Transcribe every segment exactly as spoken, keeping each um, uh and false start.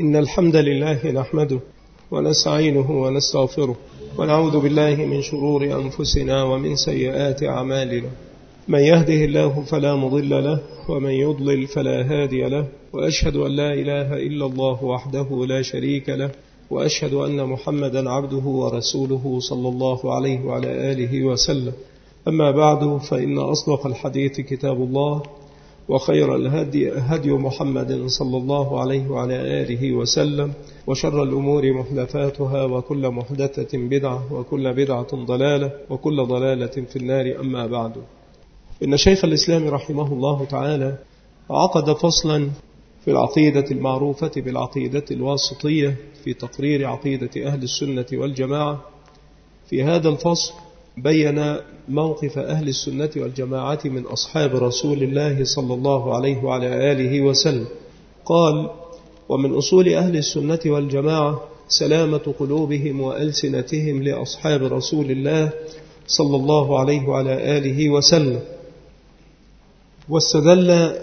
إن الحمد لله نحمده ونستعينه ونستغفره ونعوذ بالله من شرور أنفسنا ومن سيئات أعمالنا. من يهده الله فلا مضل له ومن يضلل فلا هادي له، وأشهد أن لا إله إلا الله وحده لا شريك له، وأشهد أن محمدا عبده ورسوله صلى الله عليه وعلى آله وسلم. أما بعد، فإن أصدق الحديث كتاب الله، وخير الهدي هدي محمد صلى الله عليه وعلى آله وسلم، وشر الأمور محدثاتها، وكل محدثة بدعة، وكل بدعة ضلالة، وكل ضلالة في النار. أما بعد، إن شيخ الإسلام رحمه الله تعالى عقد فصلا في العقيدة المعروفة بالعقيدة الواسطية في تقرير عقيدة أهل السنة والجماعة. في هذا الفصل بين موقف أهل السنة والجماعة من أصحاب رسول الله صلى الله عليه وعلى آله وسلم. قال: ومن أصول أهل السنة والجماعة سلامة قلوبهم وألسنتهم لأصحاب رسول الله صلى الله عليه وعلى آله وسلم. واستدل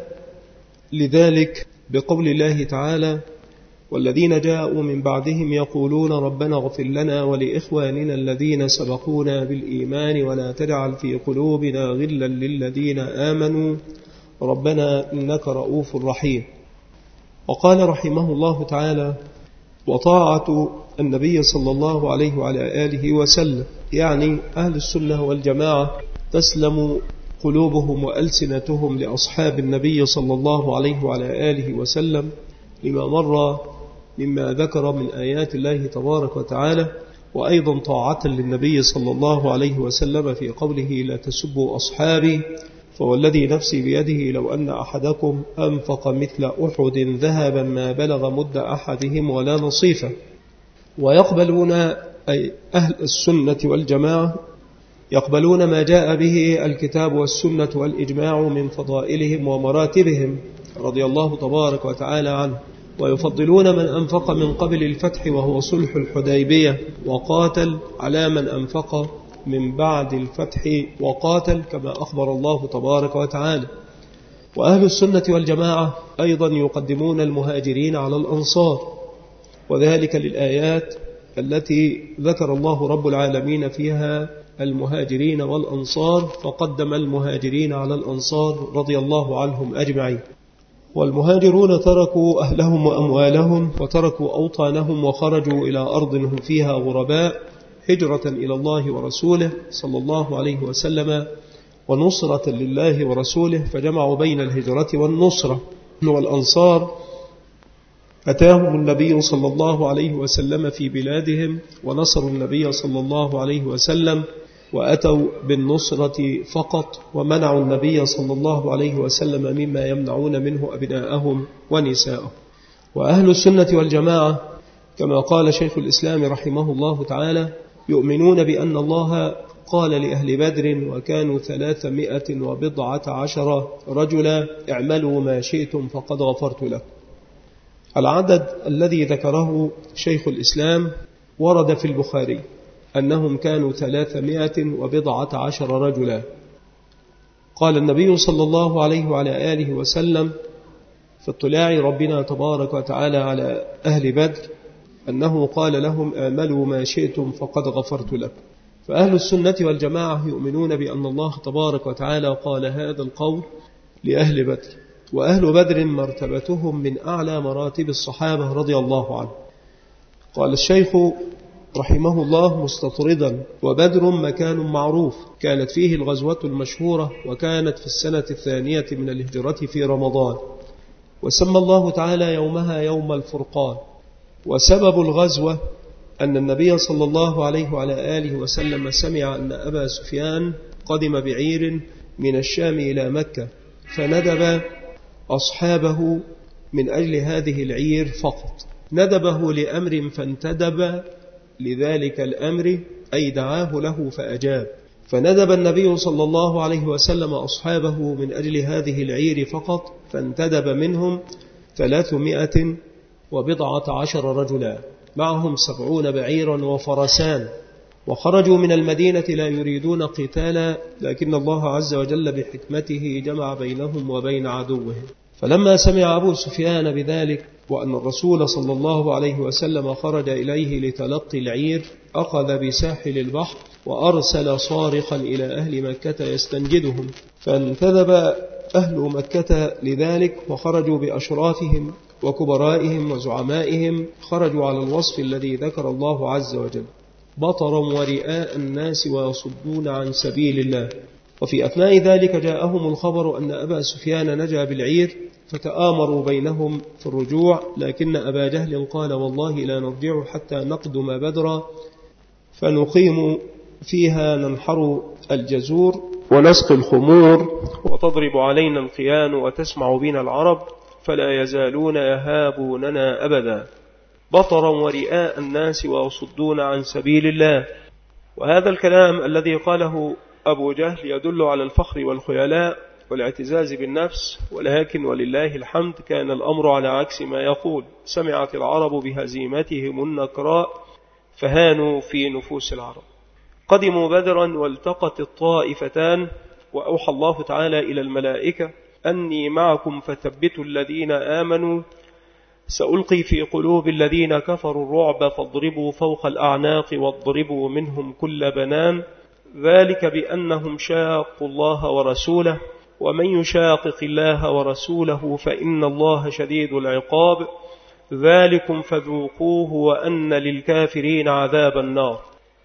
لذلك بقول الله تعالى: والذين جاءوا من بعدهم يقولون ربنا اغفر لنا ولإخواننا الذين سبقونا بالإيمان ولا تجعل في قلوبنا غلا للذين آمنوا ربنا إنك رؤوف رحيم. وقال رحمه الله تعالى: وطاعة النبي صلى الله عليه وعلى آله وسلم، يعني أهل السنة والجماعة تسلم قلوبهم وألسنتهم لأصحاب النبي صلى الله عليه وعلى آله وسلم، لما مر مما ذكر من آيات الله تبارك وتعالى، وأيضا طاعة للنبي صلى الله عليه وسلم في قوله: لا تسبوا أصحابي فوالذي نفسي بيده لو أن أحدكم أنفق مثل أحد ذهبا ما بلغ مد أحدهم ولا نصيفه. ويقبلون أي أهل السنة والجماعة يقبلون ما جاء به الكتاب والسنة والإجماع من فضائلهم ومراتبهم رضي الله تبارك وتعالى عنه، ويفضلون من أنفق من قبل الفتح وهو صلح الحديبية وقاتل على من أنفق من بعد الفتح وقاتل، كما أخبر الله تبارك وتعالى. وأهل السنة والجماعة أيضا يقدمون المهاجرين على الأنصار، وذلك للآيات التي ذكر الله رب العالمين فيها المهاجرين والأنصار، فقدم المهاجرين على الأنصار رضي الله عنهم أجمعين. والمهاجرون تركوا أهلهم وأموالهم وتركوا أوطانهم وخرجوا إلى أرض هم فيها غرباء، هجرة إلى الله ورسوله صلى الله عليه وسلم ونصرة لله ورسوله، فجمعوا بين الهجرة والنصرة. والأنصار أتاهم النبي صلى الله عليه وسلم في بلادهم ونصروا النبي صلى الله عليه وسلم، وأتوا بالنصرة فقط، ومنعوا النبي صلى الله عليه وسلم مما يمنعون منه أبناءهم ونساءهم. وأهل السنة والجماعة كما قال شيخ الإسلام رحمه الله تعالى يؤمنون بأن الله قال لأهل بدر وكانوا ثلاثمائة وبضعة عشر رجلا: اعملوا ما شئتم فقد غفرت لكم. العدد الذي ذكره شيخ الإسلام ورد في البخاري أنهم كانوا ثلاثمائة وبضعة عشر رجلا. قال النبي صلى الله عليه وعلى آله وسلم في اطلاع ربنا تبارك وتعالى على أهل بدر أنه قال لهم: آملوا ما شئتم فقد غفرت لكم. فأهل السنة والجماعة يؤمنون بأن الله تبارك وتعالى قال هذا القول لأهل بدر، وأهل بدر مرتبتهم من أعلى مراتب الصحابة رضي الله عنهم. قال الشيخ رحمه الله مستطردا: وبدر مكان معروف كانت فيه الغزوة المشهورة، وكانت في السنة الثانية من الهجرة في رمضان، وسمى الله تعالى يومها يوم الفرقان. وسبب الغزوة أن النبي صلى الله عليه وعلى آله وسلم سمع أن أبا سفيان قدم بعير من الشام إلى مكة، فندب أصحابه من أجل هذه العير فقط، ندبه لأمر فانتدب لذلك الأمر، أي دعاه له فأجاب. فندب النبي صلى الله عليه وسلم أصحابه من أجل هذه العير فقط، فانتدب منهم ثلاثمائة وبضعة عشر رجلا، معهم سبعون بعيرا وفرسان، وخرجوا من المدينة لا يريدون قتالا، لكن الله عز وجل بحكمته جمع بينهم وبين عدوهم، فلما سمع أبو سفيان بذلك وأن الرسول صلى الله عليه وسلم خرج إليه لتلقي العير أخذ بساحل البحر وأرسل صارخا إلى أهل مكة يستنجدهم، فانتدب أهل مكة لذلك وخرجوا بأشرافهم وكبرائهم وزعمائهم، خرجوا على الوصف الذي ذكر الله عز وجل: بطرا ورئاء الناس ويصدون عن سبيل الله. وفي أثناء ذلك جاءهم الخبر أن أبا سفيان نجا بالعير، فتآمروا بينهم في الرجوع، لكن أبا جهل قال: والله لا نرجع حتى نقدم بدرا فنقيم فيها ننحر الجزور ونسقي الخمور وتضرب علينا الخيان وتسمع بنا العرب فلا يزالون يهابوننا أبدا، بطرا ورئاء الناس ويصدون عن سبيل الله. وهذا الكلام الذي قاله أبو جهل يدل على الفخر والخيلاء والاعتزاز بالنفس، ولكن ولله الحمد كان الأمر على عكس ما يقول. سمعت العرب بهزيمتهم النكراء فهانوا في نفوس العرب. قدموا بدرا والتقت الطائفتان، وأوحى الله تعالى إلى الملائكة: أني معكم فثبتوا الذين آمنوا، سألقي في قلوب الذين كفروا الرعب فاضربوا فوق الأعناق واضربوا منهم كل بنان، ذلك بأنهم شاقوا الله ورسوله، ومن يشاقق الله ورسوله فإن الله شديد العقاب، ذلكم فذوقوه وأن للكافرين عذاب النار.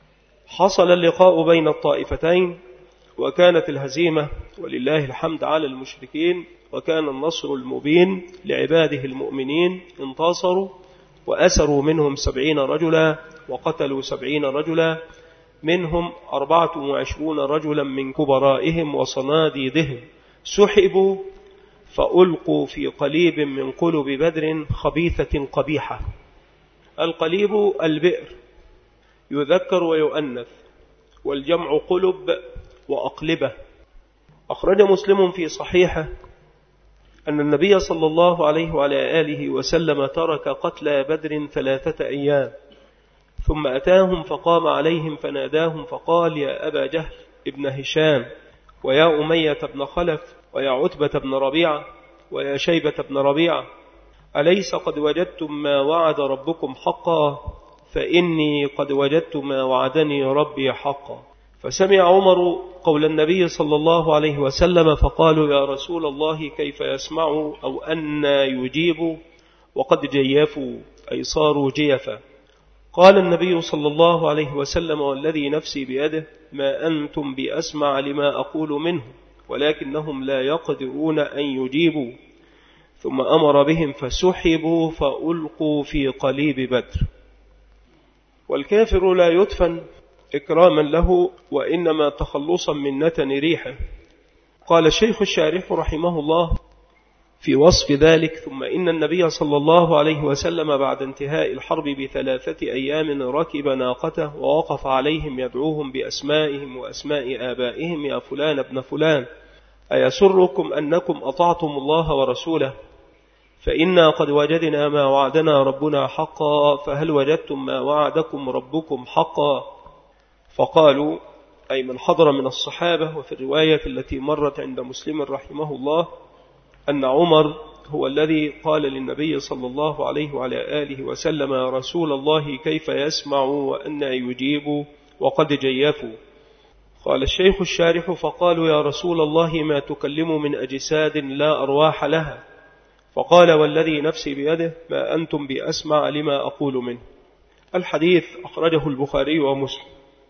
حصل اللقاء بين الطائفتين، وكانت الهزيمة ولله الحمد على المشركين، وكان النصر المبين لعباده المؤمنين. انتصروا وأسروا منهم سبعين رجلا وقتلوا سبعين رجلا، منهم أربعة وعشرون رجلا من كبرائهم وصناديدهم، سحبوا فألقوا في قليب من قلب بدر خبيثة قبيحة. القليب البئر، يذكر ويؤنث، والجمع قلب وأقلبة. أخرج مسلم في صحيحه أن النبي صلى الله عليه وعلى آله وسلم ترك قتلى بدر ثلاثة أيام، ثم أتاهم فقام عليهم فناداهم فقال: يا أبا جهل ابن هشام، ويا أمية بن خلف، ويا عتبة بن ربيعة، ويا شيبة بن ربيعة، أليس قد وجدتم ما وعد ربكم حقا؟ فإني قد وجدت ما وعدني ربي حقا. فسمع عمر قول النبي صلى الله عليه وسلم فقالوا: يا رسول الله كيف يسمع أو أن يجيب وقد جيفوا، أي صاروا جيفا. قال النبي صلى الله عليه وسلم: والذي نفسي بيده ما أنتم بأسمع لما أقول منه، ولكنهم لا يقدرون أن يجيبوا. ثم أمر بهم فسحبوا فألقوا في قليب بدر. والكافر لا يدفن إكراما له، وإنما تخلصا من نتن ريحه. قال الشيخ الشارح رحمه الله في وصف ذلك: ثم إن النبي صلى الله عليه وسلم بعد انتهاء الحرب بثلاثة أيام ركب ناقته ووقف عليهم يدعوهم بأسمائهم وأسماء آبائهم: يا فلان ابن فلان، أيسركم أنكم أطعتم الله ورسوله؟ فإنا قد وجدنا ما وعدنا ربنا حقا، فهل وجدتم ما وعدكم ربكم حقا؟ فقالوا، أي من حضر من الصحابة. وفي الرواية التي مرت عند مسلم رحمه الله أن عمر هو الذي قال للنبي صلى الله عليه وعلى آله وسلم: يا رسول الله كيف يسمع وأن يجيب وقد جيفوا؟ قال الشيخ الشارح: فقالوا: يا رسول الله ما تكلم من أجساد لا أرواح لها. فقال: والذي نفسي بيده ما أنتم بأسمع لما أقول منه. الحديث أخرجه البخاري ومسلم.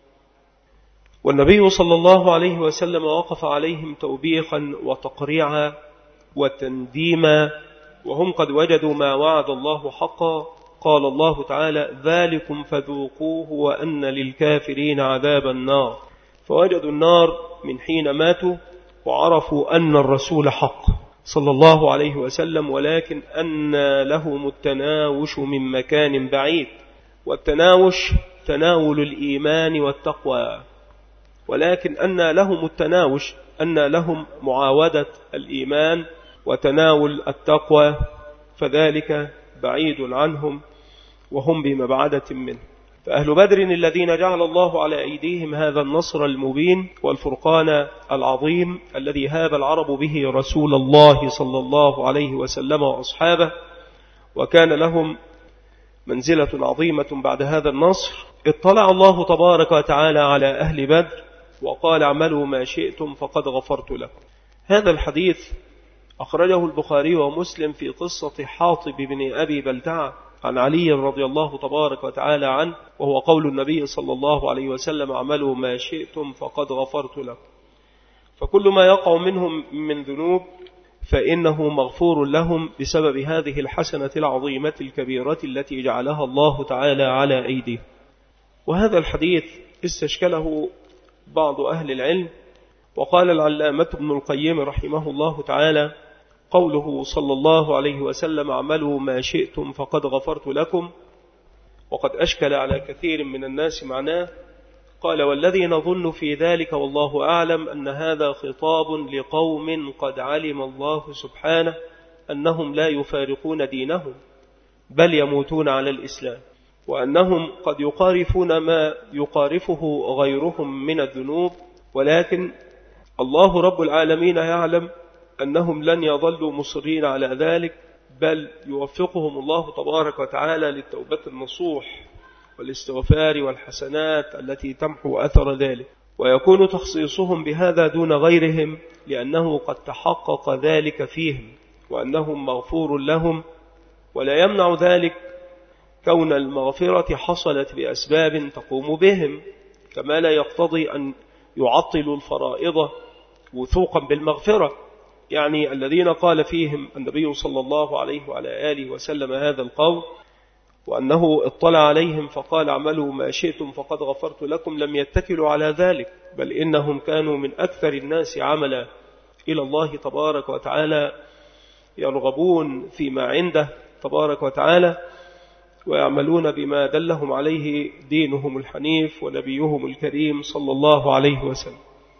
والنبي صلى الله عليه وسلم وقف عليهم توبيخا وتقريعا وتنديما، وهم قد وجدوا ما وعد الله حقا. قال الله تعالى: ذلكم فذوقوه وأن للكافرين عذاب النار. فوجدوا النار من حين ماتوا، وعرفوا أن الرسول حق صلى الله عليه وسلم، ولكن أن لهم التناوش من مكان بعيد. والتناوش تناول الإيمان والتقوى، ولكن أن لهم التناوش أن لهم معاودة الإيمان وتناول التقوى، فذلك بعيد عنهم وهم بمبعدة منه. فأهل بدر الذين جعل الله على أيديهم هذا النصر المبين والفرقان العظيم الذي هاب العرب به رسول الله صلى الله عليه وسلم وأصحابه، وكان لهم منزلة عظيمة بعد هذا النصر، اطلع الله تبارك وتعالى على أهل بدر وقال اعملوا ما شئتم فقد غفرت لكم. هذا الحديث أخرجه البخاري ومسلم في قصة حاطب بن أبي بلتعة عن علي رضي الله تبارك وتعالى عنه، وهو قول النبي صلى الله عليه وسلم اعملوا ما شئتم فقد غفرت لكم. فكل ما يقع منهم من ذنوب فإنه مغفور لهم بسبب هذه الحسنة العظيمة الكبيرة التي جعلها الله تعالى على أيديه. وهذا الحديث استشكله بعض أهل العلم، وقال العلامة ابن القيم رحمه الله تعالى قوله صلى الله عليه وسلم اعملوا ما شئتم فقد غفرت لكم وقد أشكل على كثير من الناس معناه. قال والذي نظن في ذلك والله أعلم أن هذا خطاب لقوم قد علم الله سبحانه أنهم لا يفارقون دينهم بل يموتون على الإسلام، وأنهم قد يقارفون ما يقارفه غيرهم من الذنوب، ولكن الله رب العالمين يعلم أنهم لن يظلوا مصرين على ذلك، بل يوفقهم الله تبارك وتعالى للتوبة النصوح والاستغفار والحسنات التي تمحو أثر ذلك، ويكون تخصيصهم بهذا دون غيرهم لأنه قد تحقق ذلك فيهم وأنهم مغفور لهم. ولا يمنع ذلك كون المغفرة حصلت بأسباب تقوم بهم، كما لا يقتضي أن يعطلوا الفرائض وثوقا بالمغفرة. يعني الذين قال فيهم النبي صلى الله عليه وعلى آله وسلم هذا القول وأنه اطلع عليهم فقال اعملوا ما شئتم فقد غفرت لكم، لم يتكلوا على ذلك، بل إنهم كانوا من أكثر الناس عملا إلى الله تبارك وتعالى، يرغبون فيما عنده تبارك وتعالى ويعملون بما دلهم عليه دينهم الحنيف ونبيهم الكريم صلى الله عليه وسلم.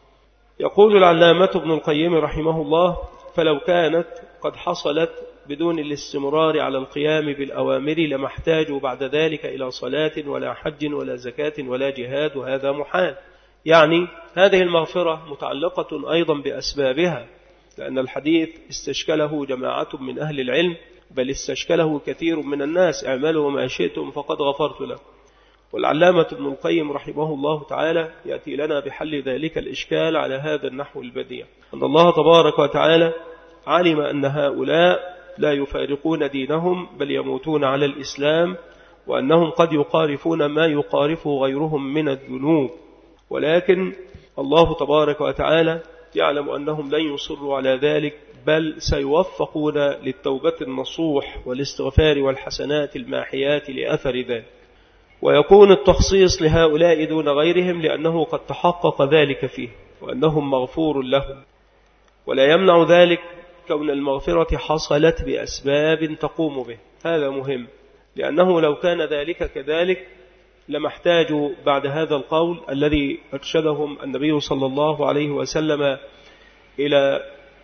يقول العلامة ابن القيم رحمه الله فلو كانت قد حصلت بدون الاستمرار على القيام بالأوامر لما احتاجوا بعد ذلك إلى صلاة ولا حج ولا زكاة ولا جهاد، وهذا محال. يعني هذه المغفرة متعلقة أيضا بأسبابها، لأن الحديث استشكله جماعة من أهل العلم، بل استشكله كثير من الناس اعملوا ما شئتم فقد غفرت له. والعلامة ابن القيم رحمه الله تعالى يأتي لنا بحل ذلك الإشكال على هذا النحو البديع، أن الله تبارك وتعالى علم أن هؤلاء لا يفارقون دينهم بل يموتون على الإسلام، وأنهم قد يقارفون ما يقارفه غيرهم من الذنوب، ولكن الله تبارك وتعالى يعلم أنهم لن يصروا على ذلك، بل سيوفقون للتوبة النصوح والاستغفار والحسنات الماحيات لأثر ذلك، ويكون التخصيص لهؤلاء دون غيرهم لأنه قد تحقق ذلك فيه وأنهم مغفور لهم. ولا يمنع ذلك كون المغفرة حصلت بأسباب تقوم به، هذا مهم، لأنه لو كان ذلك كذلك لما احتاجوا بعد هذا القول الذي أرشدهم النبي صلى الله عليه وسلم إلى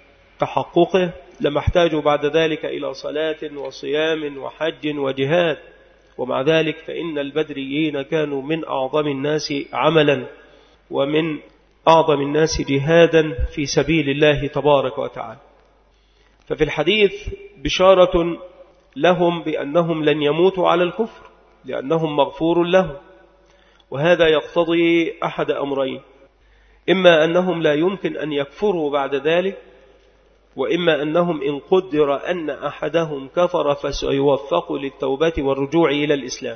تحققه، لما احتاجوا بعد ذلك إلى صلاة وصيام وحج وجهاد. ومع ذلك فإن البدريين كانوا من أعظم الناس عملا ومن أعظم الناس جهادا في سبيل الله تبارك وتعالى. ففي الحديث بشارة لهم بأنهم لن يموتوا على الكفر لأنهم مغفور لهم، وهذا يقتضي أحد أمرين: إما أنهم لا يمكن أن يكفروا بعد ذلك، وإما أنهم إن قدر أن أحدهم كفر فسيوفق للتوبة والرجوع إلى الإسلام.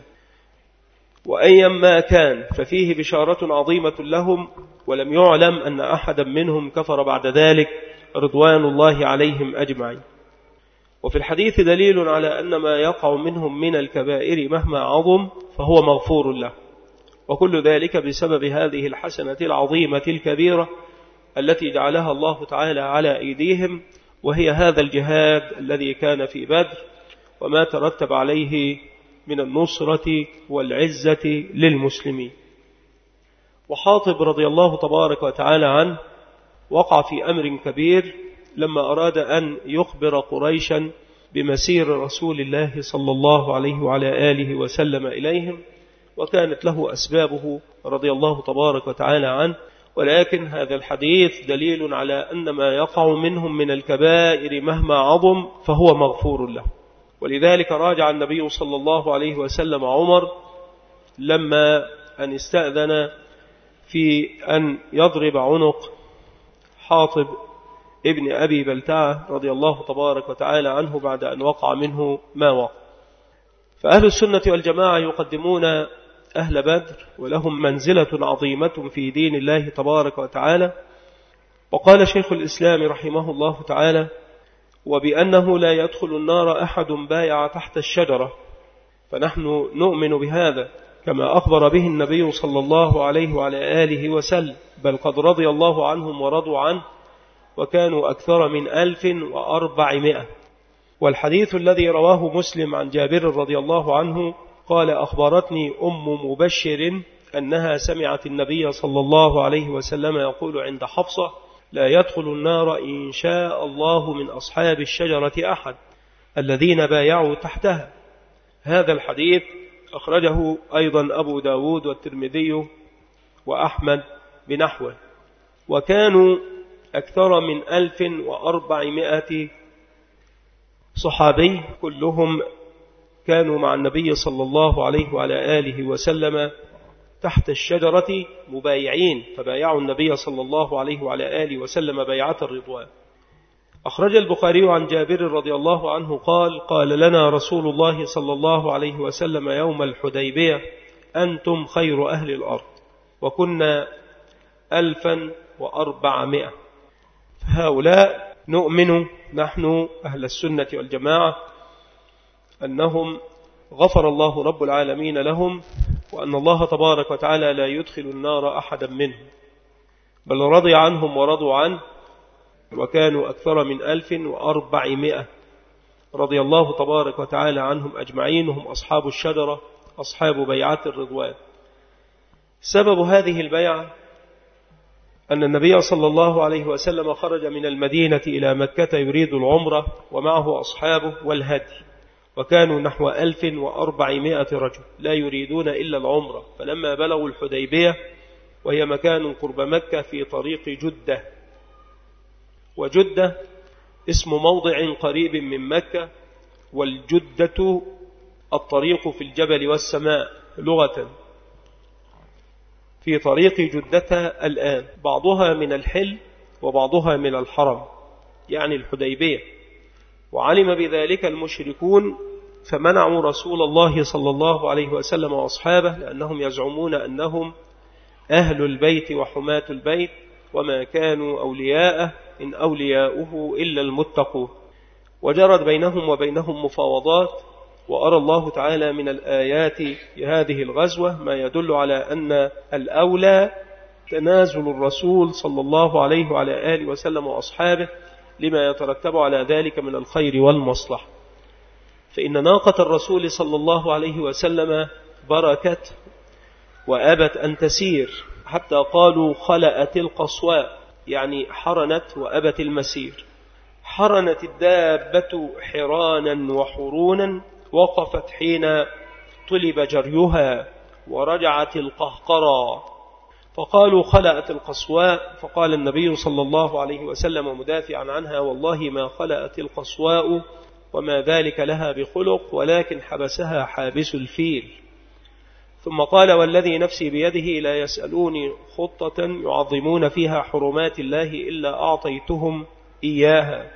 وأيما كان ففيه بشارة عظيمة لهم، ولم يعلم أن أحدا منهم كفر بعد ذلك رضوان الله عليهم أجمعين. وفي الحديث دليل على أن ما يقع منهم من الكبائر مهما عظم فهو مغفور له، وكل ذلك بسبب هذه الحسنة العظيمة الكبيرة التي جعلها الله تعالى على أيديهم، وهي هذا الجهاد الذي كان في بدر وما ترتب عليه من النصرة والعزة للمسلمين. وحاطب رضي الله تبارك وتعالى عنه وقع في أمر كبير لما أراد أن يخبر قريشا بمسير رسول الله صلى الله عليه وعلى آله وسلم إليهم، وكانت له أسبابه رضي الله تبارك وتعالى عنه، ولكن هذا الحديث دليل على أن ما يقع منهم من الكبائر مهما عظم فهو مغفور له. ولذلك راجع النبي صلى الله عليه وسلم عمر لما أن استأذن في أن يضرب عنق حاطب ابن أبي بلتعة رضي الله تبارك وتعالى عنه بعد أن وقع منه ما وقع. فأهل السنة والجماعة يقدمون أهل بدر ولهم منزلة عظيمة في دين الله تبارك وتعالى. وقال شيخ الإسلام رحمه الله تعالى: وبأنه لا يدخل النار أحد بايع تحت الشجرة، فنحن نؤمن بهذا كما أخبر به النبي صلى الله عليه وعلى آله وسلم، بل قد رضي الله عنهم ورضوا عنه وكانوا أكثر من ألف وأربعمائة. والحديث الذي رواه مسلم عن جابر رضي الله عنه قال: أخبرتني أم مبشر أنها سمعت النبي صلى الله عليه وسلم يقول عند حفصة: لا يدخل النار إن شاء الله من أصحاب الشجرة أحد الذين بايعوا تحتها. هذا الحديث أخرجه أيضا أبو داود والترمذي وأحمد بنحوه، وكانوا أكثر من ألف وأربعمائة صحابي كلهم كانوا مع النبي صلى الله عليه وعلى آله وسلم تحت الشجرة مبايعين، فبايعوا النبي صلى الله عليه وعلى آله وسلم بيعة الرضوان. أخرج البخاري عن جابر رضي الله عنه قال: قال لنا رسول الله صلى الله عليه وسلم يوم الحديبية: أنتم خير أهل الأرض، وكنا ألفا وأربعمائة. هؤلاء نؤمن نحن أهل السنة والجماعة أنهم غفر الله رب العالمين لهم، وأن الله تبارك وتعالى لا يدخل النار أحدا منهم، بل رضي عنهم ورضوا عنه، وكانوا أكثر من ألف وأربعمائة رضي الله تبارك وتعالى عنهم أجمعين، هم أصحاب الشجرة أصحاب بيعة الرضوان. سبب هذه البيعة أن النبي صلى الله عليه وسلم خرج من المدينة إلى مكة يريد العمرة ومعه أصحابه والهدي، وكانوا نحو ألف وأربعمائة رجل لا يريدون إلا العمرة. فلما بلغوا الحديبية وهي مكان قرب مكة في طريق جدة، وجدة اسم موضع قريب من مكة، والجدة الطريق في الجبل والسماء لغة، في طريق جدة الآن، بعضها من الحل وبعضها من الحرم يعني الحديبية. وعلم بذلك المشركون فمنعوا رسول الله صلى الله عليه وسلم وأصحابه، لأنهم يزعمون أنهم أهل البيت وحماة البيت، وما كانوا أولياءه إن أولياؤه إلا المتقون. وجرت بينهم وبينهم مفاوضات، وأرى الله تعالى من الآيات في هذه الغزوة ما يدل على أن الأولى تنازل الرسول صلى الله عليه وعلى آله وسلم وأصحابه لما يترتب على ذلك من الخير والمصلحة. فإن ناقة الرسول صلى الله عليه وسلم بركت وأبت أن تسير، حتى قالوا خلأت القصواء، يعني حرنت وأبت المسير. حرنت الدابة حرانا وحرونا، وقفت حين طلب جريها، ورجعت القهقرى. فقالوا خلأت القصواء، فقال النبي صلى الله عليه وسلم مدافعا عنها: والله ما خلأت القصواء وما ذلك لها بخلق، ولكن حبسها حابس الفيل. ثم قال: والذي نفسي بيده لا يسألوني خطة يعظمون فيها حرمات الله إلا أعطيتهم إياها.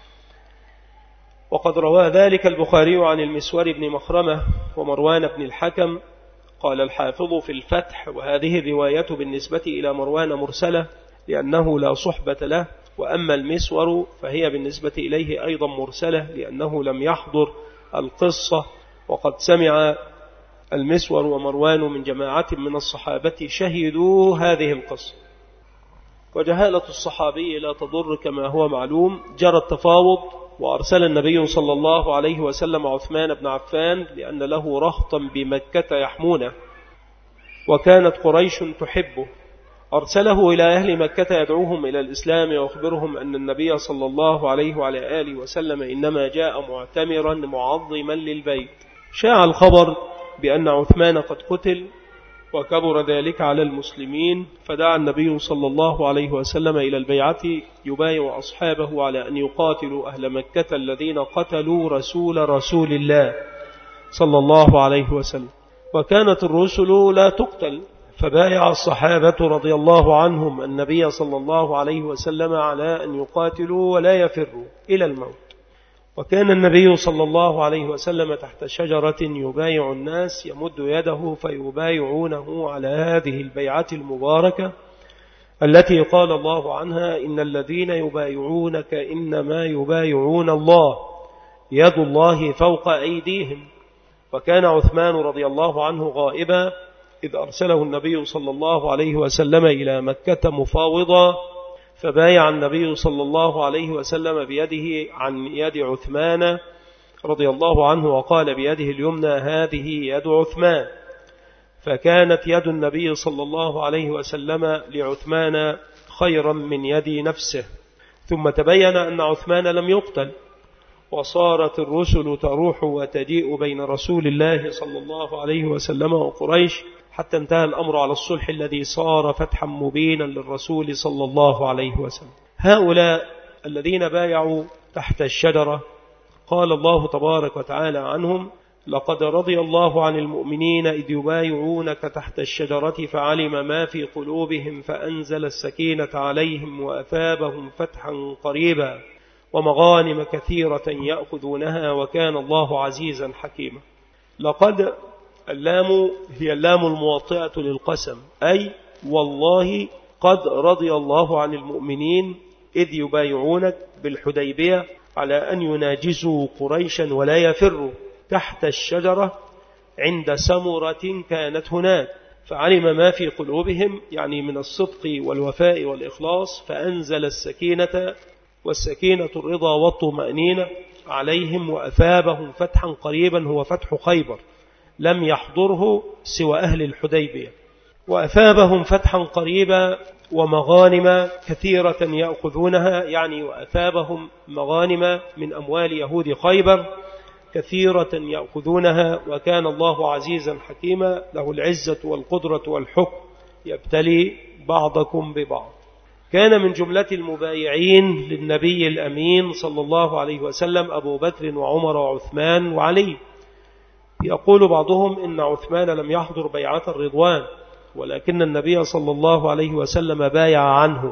وقد روى ذلك البخاري عن المسور بن مخرمة ومروان بن الحكم. قال الحافظ في الفتح: وهذه الرواية بالنسبة إلى مروان مرسلة لأنه لا صحبة له، وأما المسور فهي بالنسبة إليه أيضا مرسلة لأنه لم يحضر القصة، وقد سمع المسور ومروان من جماعة من الصحابة شهدوا هذه القصة. وجهالة الصحابي لا تضر كما هو معلوم. جرى التفاوض، وأرسل النبي صلى الله عليه وسلم عثمان بن عفان لأن له رهطا بمكة يحمونه، وكانت قريش تحبه. أرسله إلى أهل مكة يدعوهم إلى الإسلام ويخبرهم أن النبي صلى الله عليه وعلى آله وسلم إنما جاء معتمرا معظما للبيت. شاع الخبر بأن عثمان قد قتل، وكبر ذلك على المسلمين، فدعا النبي صلى الله عليه وسلم إلى البيعة يبايع أصحابه على أن يقاتلوا أهل مكة الذين قتلوا رسول رسول الله صلى الله عليه وسلم. وكانت الرسل لا تقتل، فبايع الصحابة رضي الله عنهم النبي صلى الله عليه وسلم على أن يقاتلوا ولا يفروا إلى الموت. وكان النبي صلى الله عليه وسلم تحت شجرة يبايع الناس، يمد يده فيبايعونه على هذه البيعة المباركة التي قال الله عنها: إن الذين يبايعونك إنما يبايعون الله يد الله فوق أيديهم. وكان عثمان رضي الله عنه غائبا إذ أرسله النبي صلى الله عليه وسلم إلى مكة مفاوضا، فبايع النبي صلى الله عليه وسلم بيده عن يد عثمان رضي الله عنه، وقال بيده اليمنى: هذه يد عثمان. فكانت يد النبي صلى الله عليه وسلم لعثمان خيرا من يد نفسه. ثم تبين أن عثمان لم يقتل، وصارت الرسل تروح وتجيء بين رسول الله صلى الله عليه وسلم وقريش، حتى انتهى الأمر على الصلح الذي صار فتحا مبينا للرسول صلى الله عليه وسلم. هؤلاء الذين بايعوا تحت الشجرة قال الله تبارك وتعالى عنهم: لقد رضي الله عن المؤمنين إذ يبايعونك تحت الشجرة فعلم ما في قلوبهم فأنزل السكينة عليهم وأثابهم فتحا قريبا ومغانم كثيرة يأخذونها وكان الله عزيزا حكيما. لقد اللام هي اللام الموطئة للقسم، أي والله قد رضي الله عن المؤمنين إذ يبايعونك بالحديبية على أن يناجزوا قريشا ولا يفروا تحت الشجرة عند سمرة كانت هناك، فعلم ما في قلوبهم يعني من الصدق والوفاء والإخلاص، فأنزل السكينة، والسكينة الرضا والطمأنينة عليهم، وأثابهم فتحا قريبا هو فتح خيبر لم يحضره سوى أهل الحديبية، وأثابهم فتحا قريبا ومغانم كثيرة يأخذونها، يعني وأثابهم مغانم من أموال يهود خيبر كثيرة يأخذونها، وكان الله عزيزا حكيما له العزة والقدرة والحكم يبتلي بعضكم ببعض. كان من جملة المبايعين للنبي الأمين صلى الله عليه وسلم أبو بكر وعمر وعثمان وعلي. يقول بعضهم إن عثمان لم يحضر بيعة الرضوان، ولكن النبي صلى الله عليه وسلم بايع عنه،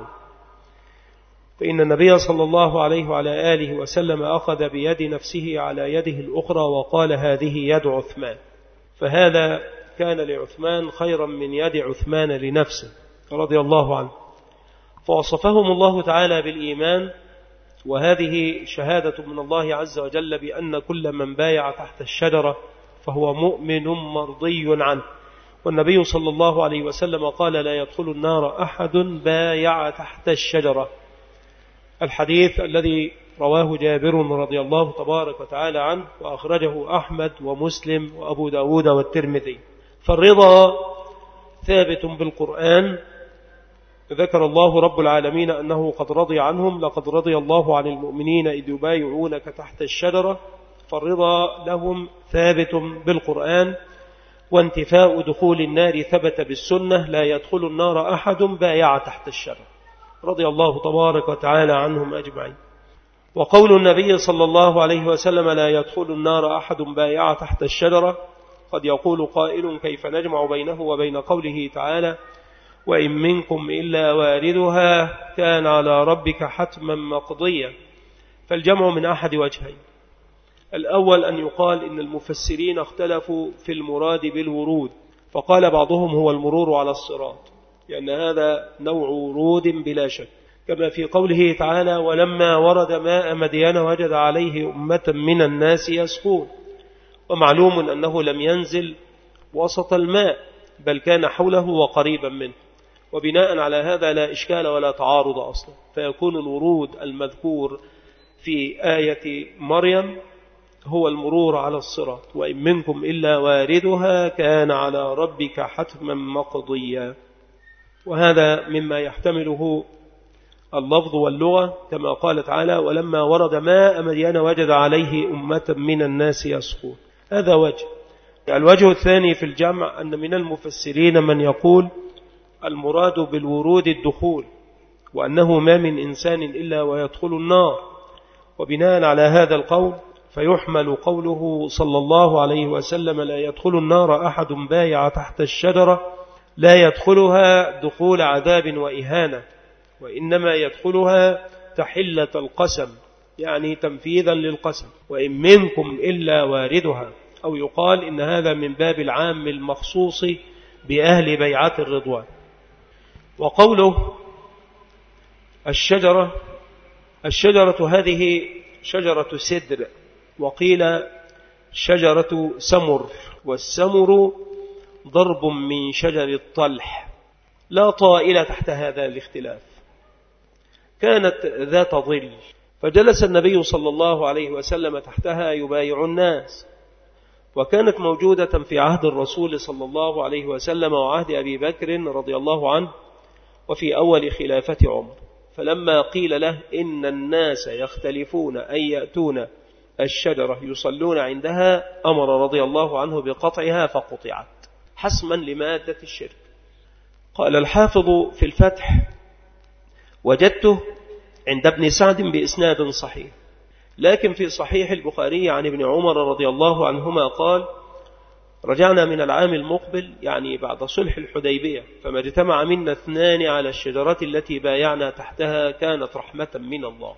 فإن النبي صلى الله عليه وعلى آله وسلم أخذ بيد نفسه على يده الأخرى وقال: هذه يد عثمان. فهذا كان لعثمان خيرا من يد عثمان لنفسه رضي الله عنه. فوصفهم الله تعالى بالإيمان، وهذه شهادة من الله عز وجل بأن كل من بايع تحت الشجرة فهو مؤمن مرضي عنه. والنبي صلى الله عليه وسلم قال: لا يدخل النار أحد بايع تحت الشجرة، الحديث الذي رواه جابر رضي الله تبارك وتعالى عنه، وأخرجه أحمد ومسلم وأبو داود والترمذي. فالرضا ثابت بالقرآن، ذكر الله رب العالمين أنه قد رضي عنهم: لقد رضي الله عن المؤمنين إذ يبايعونك تحت الشجرة. فالرضا لهم ثابت بالقرآن. وانتفاء دخول النار ثبت بالسنة: لا يدخل النار أحد بايع تحت الشجرة، رضي الله تبارك وتعالى عنهم أجمعين. وقول النبي صلى الله عليه وسلم: لا يدخل النار أحد بايع تحت الشجرة، قد يقول قائل: كيف نجمع بينه وبين قوله تعالى: وإن منكم إلا واردها كان على ربك حتما مقضيا؟ فالجمع من أحد وجهين: الأول أن يقال إن المفسرين اختلفوا في المراد بالورود، فقال بعضهم هو المرور على الصراط، لأن هذا نوع ورود بلا شك، كما في قوله تعالى: ولما ورد ماء مدين وجد عليه أمة من الناس يسقون. ومعلوم أنه لم ينزل وسط الماء، بل كان حوله وقريبا منه، وبناء على هذا لا إشكال ولا تعارض أصلا، فيكون الورود المذكور في آية مريم هو المرور على الصراط: وإن منكم إلا واردها كان على ربك حتما مقضيا. وهذا مما يحتمله اللفظ واللغة، كما قال تعالى: ولما ورد ماء مدين وجد عليه أمة من الناس يسقون. هذا وجه. يعني الوجه الثاني في الجمع أن من المفسرين من يقول المراد بالورود الدخول، وأنه ما من إنسان إلا ويدخل النار. وبناء على هذا القول فيحمل قوله صلى الله عليه وسلم لا يدخل النار أحد بايع تحت الشجرة لا يدخلها دخول عذاب وإهانة، وإنما يدخلها تحلة القسم، يعني تنفيذا للقسم، وإن منكم إلا واردها. أو يقال إن هذا من باب العام المخصوص بأهل بيعة الرضوان. وقوله الشجرة، الشجرة هذه شجرة سدر، وقيل شجرة سمر، والسمر ضرب من شجر الطلح، لا طائل تحت هذا الاختلاف. كانت ذات ظل، فجلس النبي صلى الله عليه وسلم تحتها يبايع الناس، وكانت موجودة في عهد الرسول صلى الله عليه وسلم وعهد أبي بكر رضي الله عنه، وفي أول خلافة عمر. فلما قيل له إن الناس يختلفون أن يأتون الشجرة يصلون عندها أمر رضي الله عنه بقطعها فقطعت حسما لمادة الشرك. قال الحافظ في الفتح وجدته عند ابن سعد بإسناد صحيح، لكن في صحيح البخاري عن ابن عمر رضي الله عنهما قال رجعنا من العام المقبل، يعني بعد صلح الحديبية، فما اجتمع منا اثنان على الشجرة التي بايعنا تحتها كانت رحمة من الله،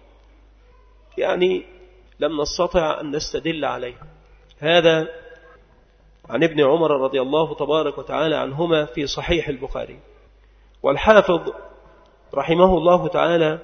يعني لم نستطع أن نستدل عليه. هذا عن ابن عمر رضي الله تبارك وتعالى عنهما في صحيح البخاري. والحافظ رحمه الله تعالى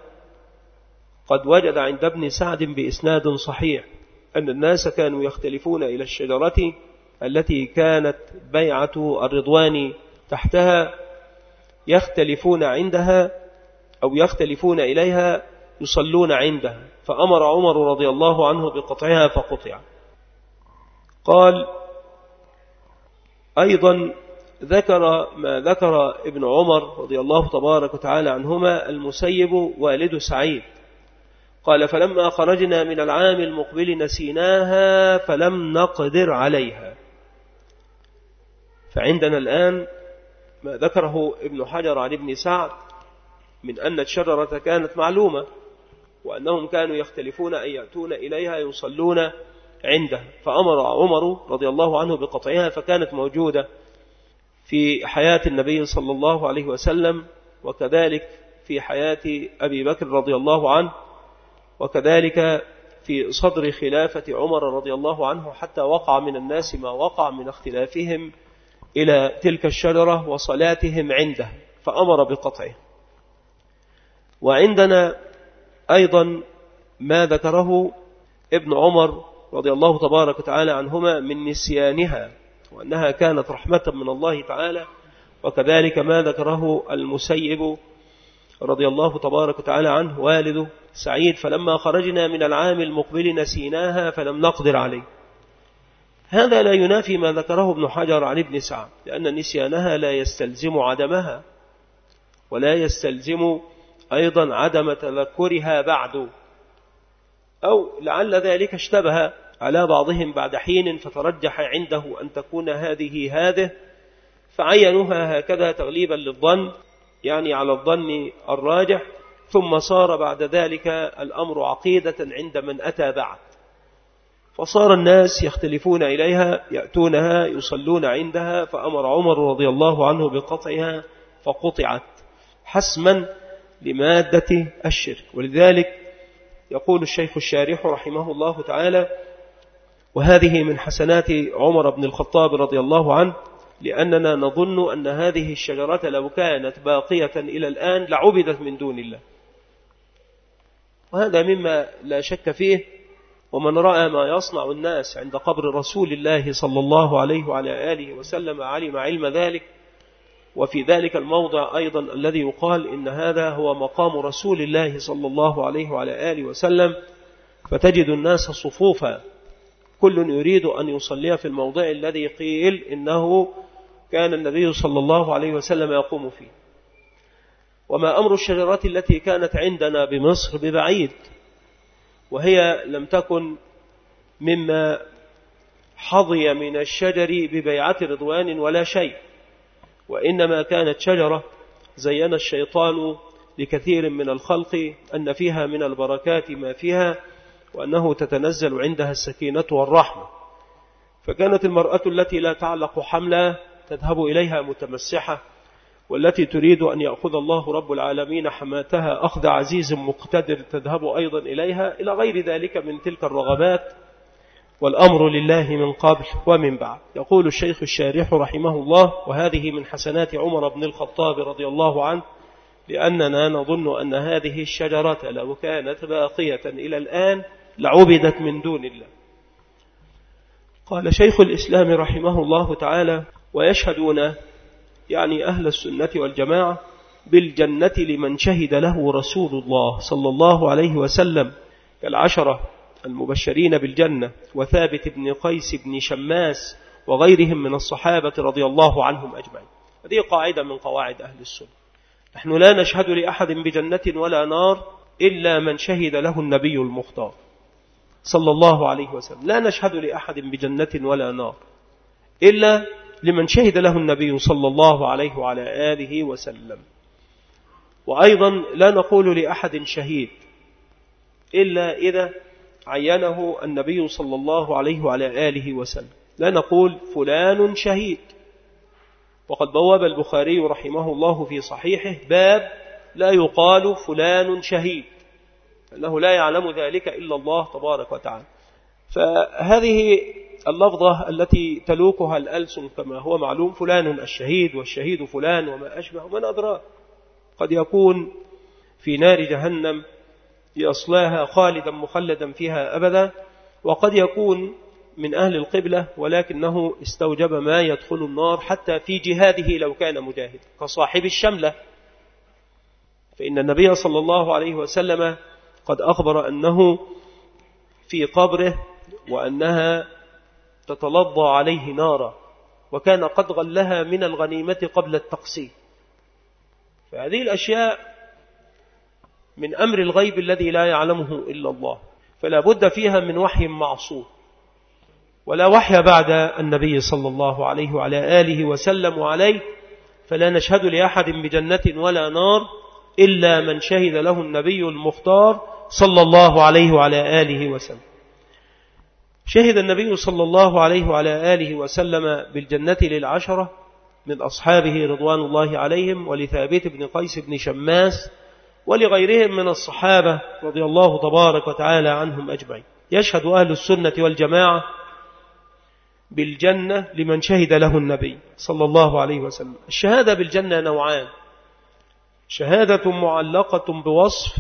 قد وجد عند ابن سعد بإسناد صحيح أن الناس كانوا يختلفون إلى الشجرة التي كانت بيعة الرضوان تحتها، يختلفون عندها أو يختلفون إليها يصلون عندها، فأمر عمر رضي الله عنه بقطعها فقطع. قال أيضا ذكر ما ذكر ابن عمر رضي الله تبارك وتعالى عنهما المسيب والد سعيد، قال فلما خرجنا من العام المقبل نسيناها فلم نقدر عليها. فعندنا الآن ما ذكره ابن حجر عن ابن سعد من أن الشجرة كانت معلومة، وأنهم كانوا يختلفون أن يأتون إليها يصلون عندها، فأمر عمر رضي الله عنه بقطعها، فكانت موجودة في حياة النبي صلى الله عليه وسلم، وكذلك في حياة أبي بكر رضي الله عنه، وكذلك في صدر خلافة عمر رضي الله عنه، حتى وقع من الناس ما وقع من اختلافهم إلى تلك الشجرة وصلاتهم عنده، فأمر بقطعه. وعندنا أيضا ما ذكره ابن عمر رضي الله تبارك وتعالى عنهما من نسيانها، وأنها كانت رحمة من الله تعالى، وكذلك ما ذكره المسيب رضي الله تبارك وتعالى عنه والد سعيد فلما خرجنا من العام المقبل نسيناها فلم نقدر عليه. هذا لا ينافي ما ذكره ابن حجر عن ابن سعد، لأن نسيانها لا يستلزم عدمها، ولا يستلزم أيضا عدم تذكرها بعد، أو لعل ذلك اشتبه على بعضهم بعد حين فترجح عنده أن تكون هذه هذه، فعينوها هكذا تغليبا للظن، يعني على الظن الراجح، ثم صار بعد ذلك الأمر عقيدة عند من أتى بعد، فصار الناس يختلفون إليها يأتونها يصلون عندها، فأمر عمر رضي الله عنه بقطعها فقطعت حسما لمادة الشرك. ولذلك يقول الشيخ الشارح رحمه الله تعالى وهذه من حسنات عمر بن الخطاب رضي الله عنه، لأننا نظن أن هذه الشجرة لو كانت باقية إلى الآن لعبدت من دون الله، وهذا مما لا شك فيه. ومن رأى ما يصنع الناس عند قبر رسول الله صلى الله عليه وعلى آله وسلم علم علم ذلك. وفي ذلك الموضع أيضا الذي يقال إن هذا هو مقام رسول الله صلى الله عليه وعلى آله وسلم، فتجد الناس صفوفا كل يريد أن يصلي في الموضع الذي قيل إنه كان النبي صلى الله عليه وسلم يقوم فيه. وما أمر الشجرة التي كانت عندنا بمصر ببعيد، وهي لم تكن مما حظي من الشجر ببيعة رضوان ولا شيء، وإنما كانت شجرة زين الشيطان لكثير من الخلق أن فيها من البركات ما فيها، وأنه تتنزل عندها السكينة والرحمة. فكانت المرأة التي لا تعلق حملا تذهب إليها متمسحة، والتي تريد أن يأخذ الله رب العالمين حماتها أخذ عزيز مقتدر تذهب أيضا إليها، إلى غير ذلك من تلك الرغبات. والأمر لله من قبل ومن بعد. يقول الشيخ الشارح رحمه الله: وهذه من حسنات عمر بن الخطاب رضي الله عنه، لأننا نظن أن هذه الشجرة لو كانت باقية إلى الآن لعبدت من دون الله. قال شيخ الإسلام رحمه الله تعالى: ويشهدون يعني أهل السنة والجماعة بالجنة لمن شهد له رسول الله صلى الله عليه وسلم، كالعشرة المبشرين بالجنة وثابت بن قيس بن شماس وغيرهم من الصحابة رضي الله عنهم أجمعين. هذه قاعدة من قواعد أهل السنة. نحن لا نشهد لأحد بجنة ولا نار إلا من شهد له النبي المختار صلى الله عليه وسلم. لا نشهد لأحد بجنة ولا نار إلا لمن شهد له النبي صلى الله عليه وعلى آله وسلم. وأيضا لا نقول لأحد شهيد إلا إذا عينه النبي صلى الله عليه وعلى آله وسلم. لا نقول فلان شهيد. وقد بواب البخاري رحمه الله في صحيحه باب لا يقال فلان شهيد، أنه لا يعلم ذلك إلا الله تبارك وتعالى. فهذه اللفظة التي تلوكها الألسن كما هو معلوم: فلان الشهيد والشهيد فلان وما أشبه، من أدراك قد يكون في نار جهنم يصلاها خالدا مخلدا فيها أبدا، وقد يكون من أهل القبلة ولكنه استوجب ما يدخل النار حتى في جهاده لو كان مجاهدا، كصاحب الشملة. فإن النبي صلى الله عليه وسلم قد أخبر أنه في قبره وأنها تتلظى عليه نارا، وكان قد غلها من الغنيمة قبل التقسيم. فهذه الأشياء من أمر الغيب الذي لا يعلمه إلا الله، فلا بد فيها من وحي معصوم، ولا وحي بعد النبي صلى الله عليه وعلى آله وسلم عليه. فلا نشهد لأحد بجنة ولا نار إلا من شهد له النبي المختار صلى الله عليه وعلى آله وسلم. شهد النبي صلى الله عليه وعلى آله وسلم بالجنة للعشرة من أصحابه رضوان الله عليهم، ولثابت بن قيس بن شماس ولغيرهم من الصحابة رضي الله تبارك وتعالى عنهم أجمعين. يشهد أهل السنة والجماعة بالجنة لمن شهد له النبي صلى الله عليه وسلم. الشهادة بالجنة نوعان: شهادة معلقة بوصف،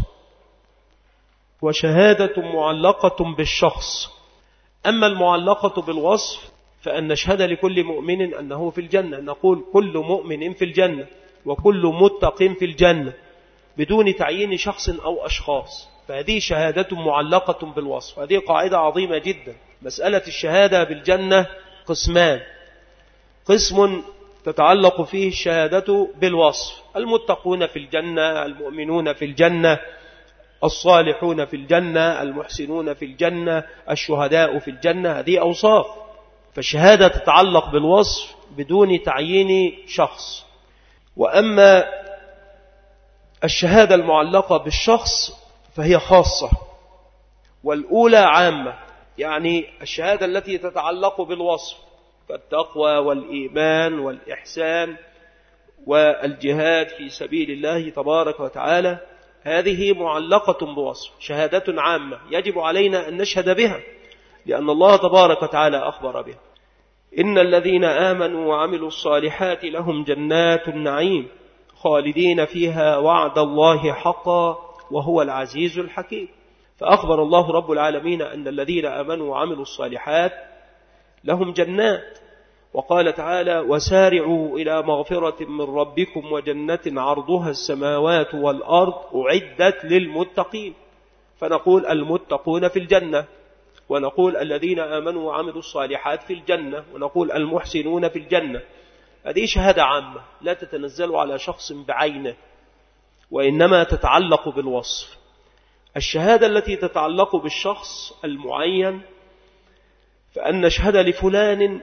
وشهادة معلقة بالشخص. أما المعلقة بالوصف فأن نشهد لكل مؤمن أنه في الجنة، نقول كل مؤمن في الجنة وكل متق في الجنة بدون تعيين شخص أو أشخاص، فهذه شهادة معلقة بالوصف. هذه قاعدة عظيمة جدا. مسألة الشهادة بالجنة قسمان: قسم تتعلق فيه الشهادة بالوصف، المتقون في الجنة، المؤمنون في الجنة، الصالحون في الجنة، المحسنون في الجنة، الشهداء في الجنة. هذه أوصاف، فالشهادة تتعلق بالوصف بدون تعيين شخص. وأما الشهادة المعلقة بالشخص فهي خاصة، والأولى عامة، يعني الشهادة التي تتعلق بالوصف كالتقوى والإيمان والإحسان والجهاد في سبيل الله تبارك وتعالى، هذه معلقة بوصف، شهادة عامة يجب علينا أن نشهد بها، لأن الله تبارك وتعالى أخبر بها: إن الذين آمنوا وعملوا الصالحات لهم جنات النعيم خالدين فيها وعد الله حقا وهو العزيز الحكيم. فأخبر الله رب العالمين أن الذين آمنوا وعملوا الصالحات لهم جنات، وقال تعالى: وسارعوا إلى مغفرة من ربكم وجنة عرضها السماوات والأرض أعدت للمتقين. فنقول المتقون في الجنة، ونقول الذين آمنوا وعملوا الصالحات في الجنة، ونقول المحسنون في الجنة. هذه شهادة عامة لا تتنزل على شخص بعينه، وإنما تتعلق بالوصف. الشهادة التي تتعلق بالشخص المعين فأن نشهد لفلان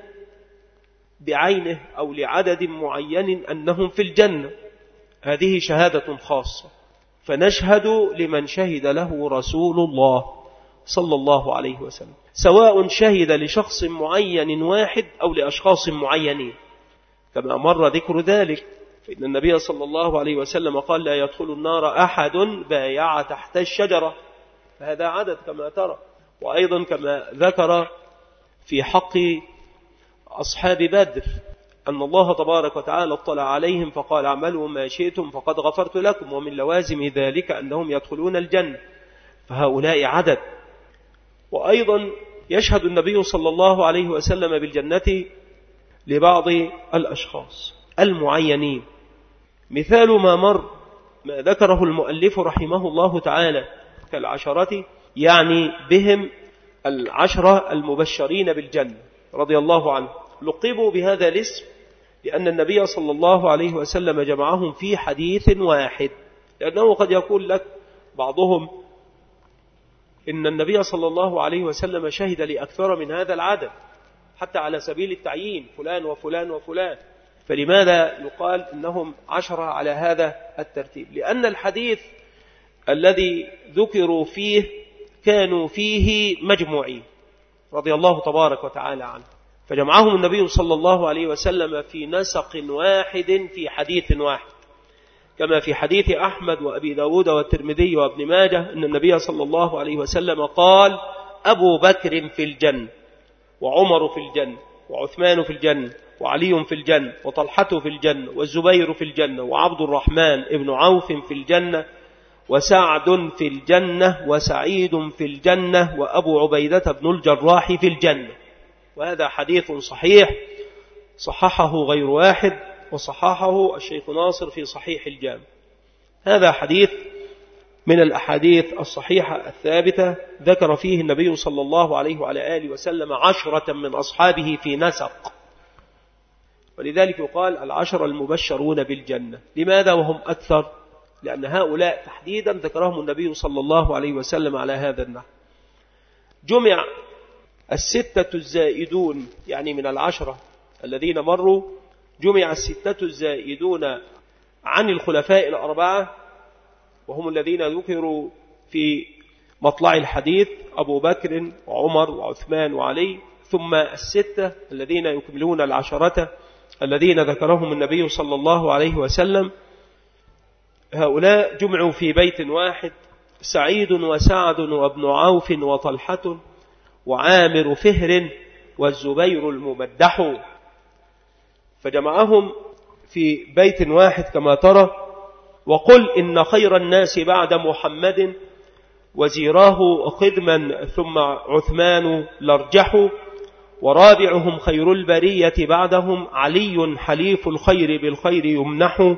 بعينه أو لعدد معين أنهم في الجنة، هذه شهادة خاصة، فنشهد لمن شهد له رسول الله صلى الله عليه وسلم، سواء شهد لشخص معين واحد أو لأشخاص معينين، كما مر ذكر ذلك. فإن النبي صلى الله عليه وسلم قال: لا يدخل النار أحد بايع تحت الشجرة، فهذا عدد كما ترى. وأيضا كما ذكر في حق أصحاب بدر أن الله تبارك وتعالى اطلع عليهم فقال: اعملوا ما شئتم فقد غفرت لكم، ومن لوازم ذلك أنهم يدخلون الجنة، فهؤلاء عدد. وأيضا يشهد النبي صلى الله عليه وسلم بالجنة لبعض الأشخاص المعينين. مثال ما مر ما ذكره المؤلف رحمه الله تعالى كالعشرة، يعني بهم العشرة المبشرين بالجنة رضي الله عنه، لقبوا بهذا الاسم لأن النبي صلى الله عليه وسلم جمعهم في حديث واحد. لأنه قد يقول لك بعضهم إن النبي صلى الله عليه وسلم شهد لأكثر من هذا العدد، حتى على سبيل التعيين فلان وفلان وفلان، فلماذا يقال إنهم عشرة على هذا الترتيب؟ لأن الحديث الذي ذكروا فيه كانوا فيه مجموعين رضي الله تبارك وتعالى عنه، فجمعهم النبي صلى الله عليه وسلم في نسق واحد في حديث واحد، كما في حديث أحمد وأبي داود والترمذي وابن ماجه أن النبي صلى الله عليه وسلم قال: أبو بكر في الجنة، وعمر في الجنة، وعثمان في الجنة، وعلي في الجنة، وطلحة في الجنة، والزبير في الجنة، وعبد الرحمن ابن عوف في الجنة، وسعد في الجنة، وسعيد في الجنة، وأبو عبيدة بن الجراح في الجنة. وهذا حديث صحيح صححه غير واحد، وصححه الشيخ ناصر في صحيح الجامع. هذا حديث من الأحاديث الصحيحة الثابتة ذكر فيه النبي صلى الله عليه وعلى آله وسلم عشرة من أصحابه في نسق، ولذلك يقال العشر المبشرون بالجنة. لماذا وهم أكثر؟ لأن هؤلاء تحديدا ذكرهم النبي صلى الله عليه وسلم على هذا النحو. جمع الستة الزائدون، يعني من العشرة الذين مروا جمع الستة الزائدون عن الخلفاء الأربعة، وهم الذين ذكروا في مطلع الحديث: أبو بكر وعمر وعثمان وعلي، ثم الستة الذين يكملون العشرة الذين ذكرهم النبي صلى الله عليه وسلم. هؤلاء جمعوا في بيت واحد: سعيد وسعد وابن عوف وطلحة وعامر فهر والزبير الممدح، فجمعهم في بيت واحد كما ترى. وقل إن خير الناس بعد محمد وزيراه خدما ثم عثمان لارجح، ورابعهم خير البرية بعدهم علي حليف الخير بالخير يمنح،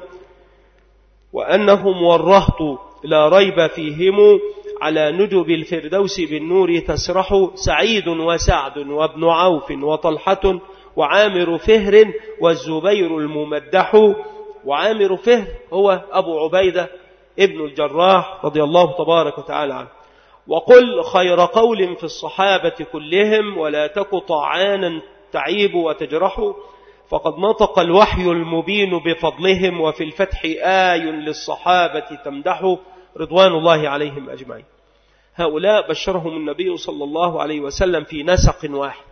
وأنهم والرهط لا ريب فيهم على نجب الفردوس بالنور تسرح، سعيد وسعد وابن عوف وطلحة وعامر فهر والزبير الممدح. وعامر فهر هو أبو عبيدة ابن الجراح رضي الله تبارك وتعالى عنه. وقل خير قول في الصحابة كلهم ولا تك طعانا تعيب وتجرح، فقد نطق الوحي المبين بفضلهم وفي الفتح آي للصحابة تمدح رضوان الله عليهم أجمعين. هؤلاء بشرهم النبي صلى الله عليه وسلم في نسق واحد،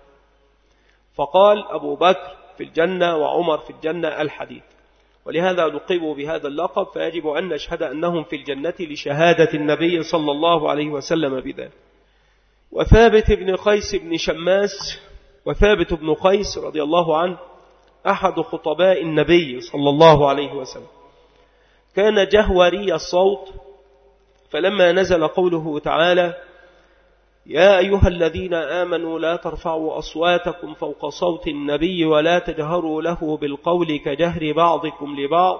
فقال أبو بكر في الجنة وعمر في الجنة الحديث، ولهذا لقبوا بهذا اللقب، فيجب أن نشهد أنهم في الجنة لشهادة النبي صلى الله عليه وسلم بذلك. وثابت بن قيس بن شماس، وثابت بن قيس رضي الله عنه أحد خطباء النبي صلى الله عليه وسلم، كان جهوري الصوت، فلما نزل قوله تعالى: يا أيها الذين آمنوا لا ترفعوا أصواتكم فوق صوت النبي ولا تجهروا له بالقول كجهر بعضكم لبعض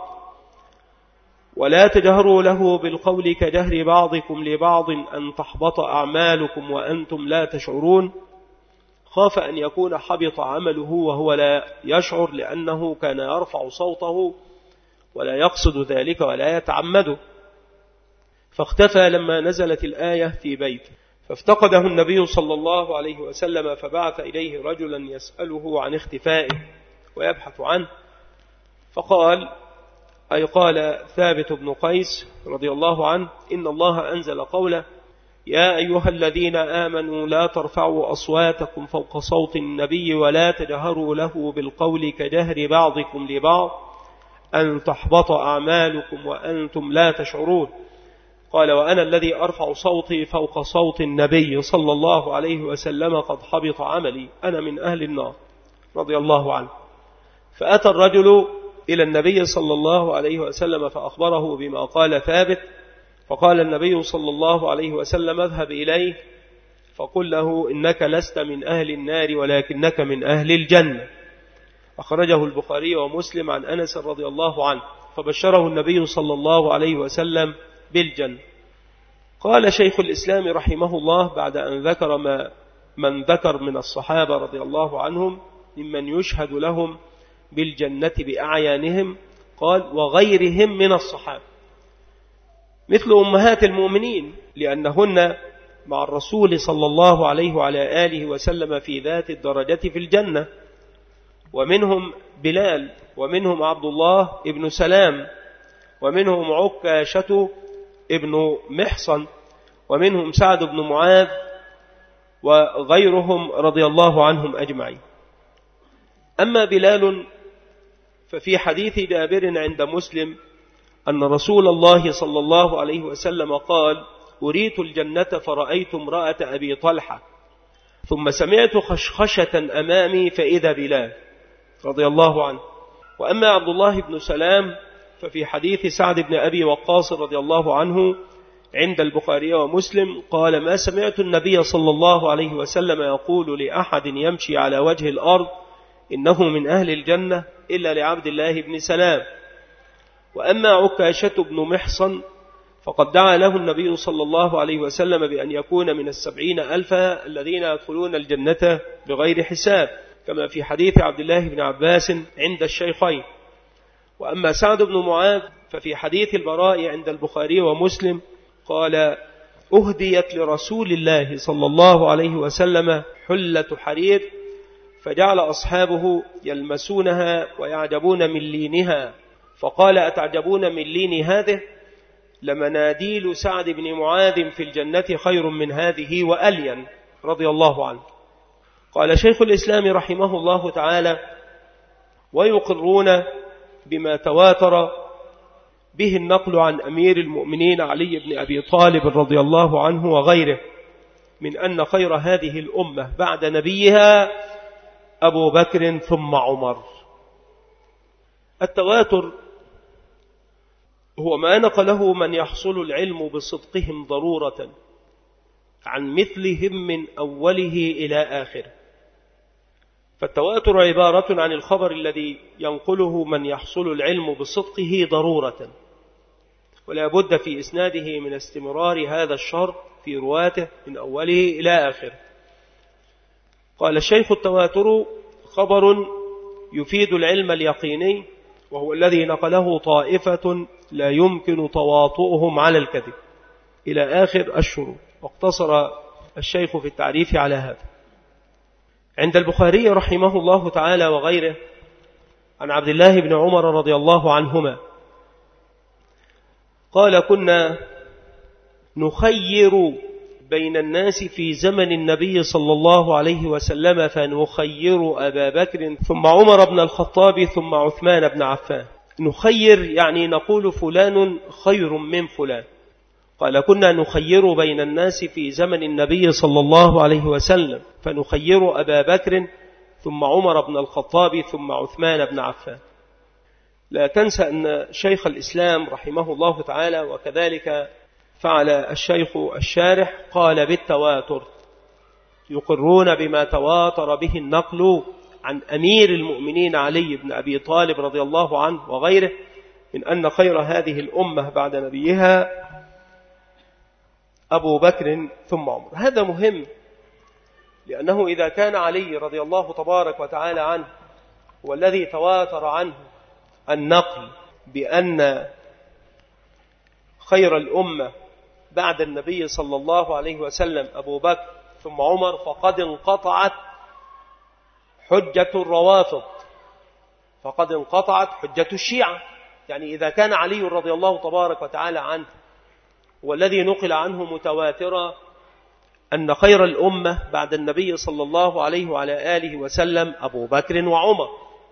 ولا تجهروا له بالقول كجهر بعضكم لبعض أن تحبط أعمالكم وأنتم لا تشعرون، خاف أن يكون حبط عمله وهو لا يشعر، لأنه كان يرفع صوته ولا يقصد ذلك ولا يتعمده، فاختفى لما نزلت الآية في بيته. فافتقده النبي صلى الله عليه وسلم فبعث إليه رجلا يسأله عن اختفائه ويبحث عنه، فقال أي قال ثابت بن قيس رضي الله عنه: إن الله أنزل قوله: يا أيها الذين آمنوا لا ترفعوا أصواتكم فوق صوت النبي ولا تجهروا له بالقول كجهر بعضكم لبعض أن تحبط أعمالكم وأنتم لا تشعرون. قال: وأنا الذي أرفع صوتي فوق صوت النبي صلى الله عليه وسلم قد حبط عملي، أنا من أهل النار، رضي الله عنه. فأتى الرجل إلى النبي صلى الله عليه وسلم فأخبره بما قال ثابت، فقال النبي صلى الله عليه وسلم: اذهب إليه فقل له إنك لست من أهل النار ولكنك من أهل الجنة. أخرجه البخاري ومسلم عن أنس رضي الله عنه، فبشره النبي صلى الله عليه وسلم بالجنة. قال شيخ الإسلام رحمه الله بعد أن ذكر ما من ذكر من الصحابة رضي الله عنهم ممن يشهد لهم بالجنة بأعيانهم، قال: وغيرهم من الصحابة مثل أمهات المؤمنين، لأنهن مع الرسول صلى الله عليه وعلى آله وسلم في ذات الدرجة في الجنة، ومنهم بلال، ومنهم عبد الله ابن سلام، ومنهم عكاشة ابن محصن، ومنهم سعد بن معاذ، وغيرهم رضي الله عنهم أجمعين. أما بلال ففي حديث جابر عند مسلم أن رسول الله صلى الله عليه وسلم قال: أريت الجنة فرأيت امرأة أبي طلحة، ثم سمعت خشخشة أمامي فإذا بلال، رضي الله عنه. وأما عبد الله بن سلام ففي حديث سعد بن أبي وقاص رضي الله عنه عند البخاري ومسلم قال: ما سمعت النبي صلى الله عليه وسلم يقول لأحد يمشي على وجه الأرض إنه من أهل الجنة إلا لعبد الله بن سلام. وأما عكاشة بن محصن فقد دعا له النبي صلى الله عليه وسلم بأن يكون من السبعين ألفا الذين يدخلون الجنة بغير حساب، كما في حديث عبد الله بن عباس عند الشيخين. وأما سعد بن معاذ ففي حديث البراء عند البخاري ومسلم قال: أهديت لرسول الله صلى الله عليه وسلم حلة حرير، فجعل أصحابه يلمسونها ويعجبون من لينها، فقال: أتعجبون من لين هذه؟ لمناديل سعد بن معاذ في الجنة خير من هذه وألين، رضي الله عنه. قال شيخ الإسلام رحمه الله تعالى: ويقرون بما تواتر به النقل عن أمير المؤمنين علي بن أبي طالب رضي الله عنه وغيره من أن خير هذه الأمة بعد نبيها أبو بكر ثم عمر. التواتر هو ما نقله من يحصل العلم بصدقهم ضرورة عن مثلهم من أوله إلى آخره. فالتواتر عبارة عن الخبر الذي ينقله من يحصل العلم بصدقه ضرورة، ولا بد في إسناده من استمرار هذا الشرط في رواته من أوله إلى آخره. قال الشيخ: التواتر خبر يفيد العلم اليقيني، وهو الذي نقله طائفة لا يمكن تواطؤهم على الكذب، إلى آخر الشروط. واقتصر الشيخ في التعريف على هذا. عند البخاري رحمه الله تعالى وغيره عن عبد الله بن عمر رضي الله عنهما قال: كنا نخير بين الناس في زمن النبي صلى الله عليه وسلم، فنخير أبا بكر ثم عمر بن الخطاب ثم عثمان بن عفان. نخير يعني نقول فلان خير من فلان. قال: كنا نخير بين الناس في زمن النبي صلى الله عليه وسلم، فنخير أبا بكر ثم عمر بن الخطاب ثم عثمان بن عفان. لا تنسى أن شيخ الإسلام رحمه الله تعالى وكذلك فعل الشيخ الشارح قال بالتواتر، يقرون بما تواتر به النقل عن أمير المؤمنين علي بن أبي طالب رضي الله عنه وغيره من أن خير هذه الأمة بعد نبيها أبو بكر ثم عمر. هذا مهم، لأنه إذا كان علي رضي الله تبارك وتعالى عنه هو الذي تواتر عنه النقل بأن خير الأمة بعد النبي صلى الله عليه وسلم أبو بكر ثم عمر فقد انقطعت حجة الروافض، فقد انقطعت حجة الشيعة. يعني إذا كان علي رضي الله تبارك وتعالى عنه والذي نقل عنه متواترا أن خير الأمة بعد النبي صلى الله عليه وعلى آله وسلم أبو بكر وعمر،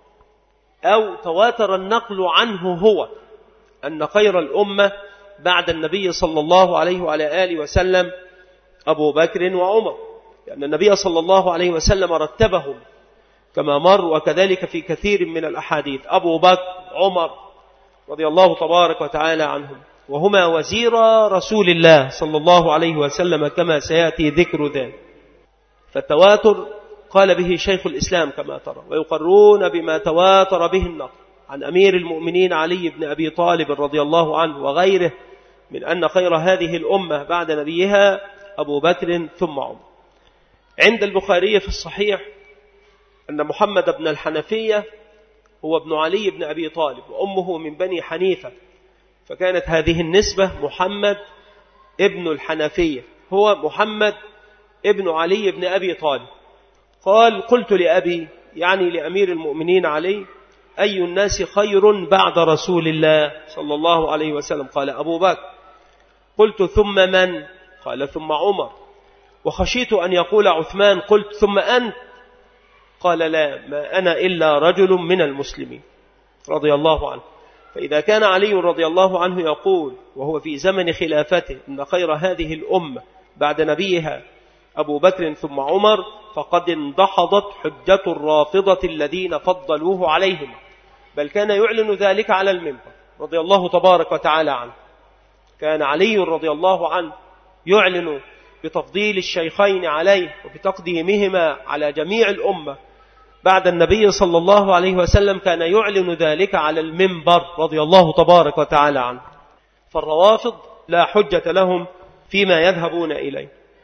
أو تواتر النقل عنه هو أن خير الأمة بعد النبي صلى الله عليه وعلى آله وسلم أبو بكر وعمر، لأن النبي صلى الله عليه وسلم رتبهم كما مر، وكذلك في كثير من الأحاديث أبو بكر عمر رضي الله تبارك وتعالى عنهم، وهما وزير رسول الله صلى الله عليه وسلم كما سيأتي ذكر ذلك. فالتواتر قال به شيخ الإسلام كما ترى، ويقرون بما تواتر به النقل عن أمير المؤمنين علي بن أبي طالب رضي الله عنه وغيره من أن خير هذه الأمة بعد نبيها أبو بكر ثم عمر. عند البخاري في الصحيح أن محمد بن الحنفية هو ابن علي بن أبي طالب وأمه من بني حنيفة، فكانت هذه النسبة محمد ابن الحنفية هو محمد ابن علي بن أبي طالب. قال قلت لأبي يعني لأمير المؤمنين علي أي الناس خير بعد رسول الله صلى الله عليه وسلم؟ قال أبو بكر. قلت ثم من؟ قال ثم عمر. وخشيت أن يقول عثمان قلت ثم أنت؟ قال لا، ما أنا إلا رجل من المسلمين رضي الله عنه. فإذا كان علي رضي الله عنه يقول وهو في زمن خلافته إن خير هذه الأمة بعد نبيها أبو بكر ثم عمر، فقد اندحضت حجة الرافضة الذين فضلوه عليهم، بل كان يعلن ذلك على المنبر رضي الله تبارك وتعالى عنه. كان علي رضي الله عنه يعلن بتفضيل الشيخين عليه وبتقديمهما على جميع الأمة بعد النبي صلى الله عليه وسلم، كان يعلن ذلك على المنبر رضي الله تبارك وتعالى عنه. فالروافض لا حجة لهم فيما يذهبون إليه،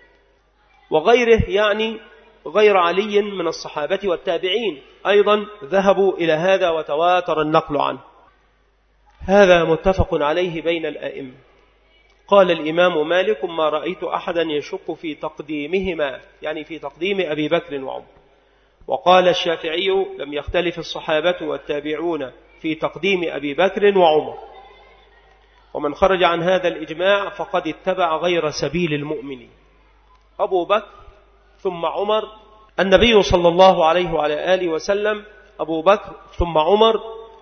وغيره يعني غير علي من الصحابة والتابعين أيضا ذهبوا إلى هذا وتواتر النقل عنه. هذا متفق عليه بين الآئمة. قال الإمام مالك ما رأيت أحدا يشك في تقديمهما، يعني في تقديم أبي بكر وعمر. وقال الشافعي لم يختلف الصحابة والتابعون في تقديم أبي بكر وعمر، ومن خرج عن هذا الإجماع فقد اتبع غير سبيل المؤمنين. أبو بكر ثم عمر، النبي صلى الله عليه وعلى آله وسلم أبو بكر ثم عمر،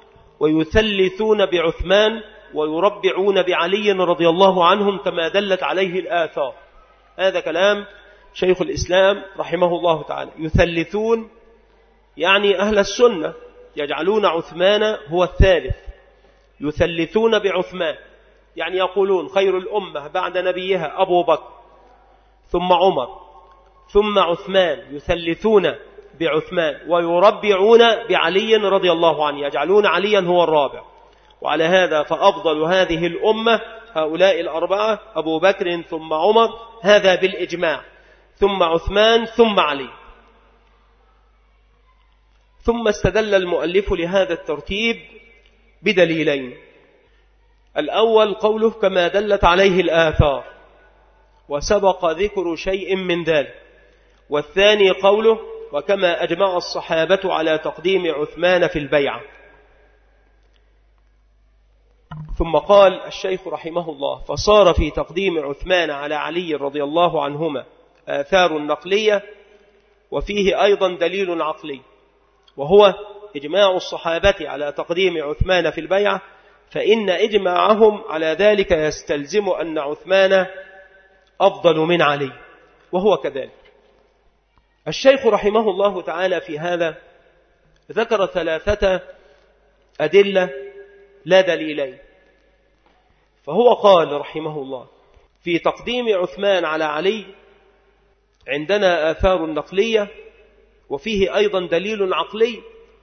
ويثلثون بعثمان ويربعون بعلي رضي الله عنهم كما دلت عليه الآثار. هذا كلام شيخ الإسلام رحمه الله تعالى. يثلثون يعني أهل السنة يجعلون عثمان هو الثالث، يثلثون بعثمان يعني يقولون خير الأمة بعد نبيها أبو بكر ثم عمر ثم عثمان، يثلثون بعثمان ويربعون بعلي رضي الله عنه، يجعلون عليا هو الرابع. وعلى هذا فأفضل هذه الأمة هؤلاء الأربعة أبو بكر ثم عمر، هذا بالإجماع، ثم عثمان ثم علي. ثم استدل المؤلف لهذا الترتيب بدليلين: الأول قوله كما دلت عليه الآثار، وسبق ذكر شيء من ذلك. والثاني قوله وكما أجمع الصحابة على تقديم عثمان في البيعة. ثم قال الشيخ رحمه الله فصار في تقديم عثمان على علي رضي الله عنهما آثار نقلية، وفيه أيضا دليل عقلي، وهو إجماع الصحابة على تقديم عثمان في البيعة، فإن إجماعهم على ذلك يستلزم أن عثمان أفضل من علي، وهو كذلك. الشيخ رحمه الله تعالى في هذا ذكر ثلاثة أدلة لا دليلين. فهو قال رحمه الله في تقديم عثمان على علي عندنا آثار نقلية، وفيه أيضا دليل عقلي،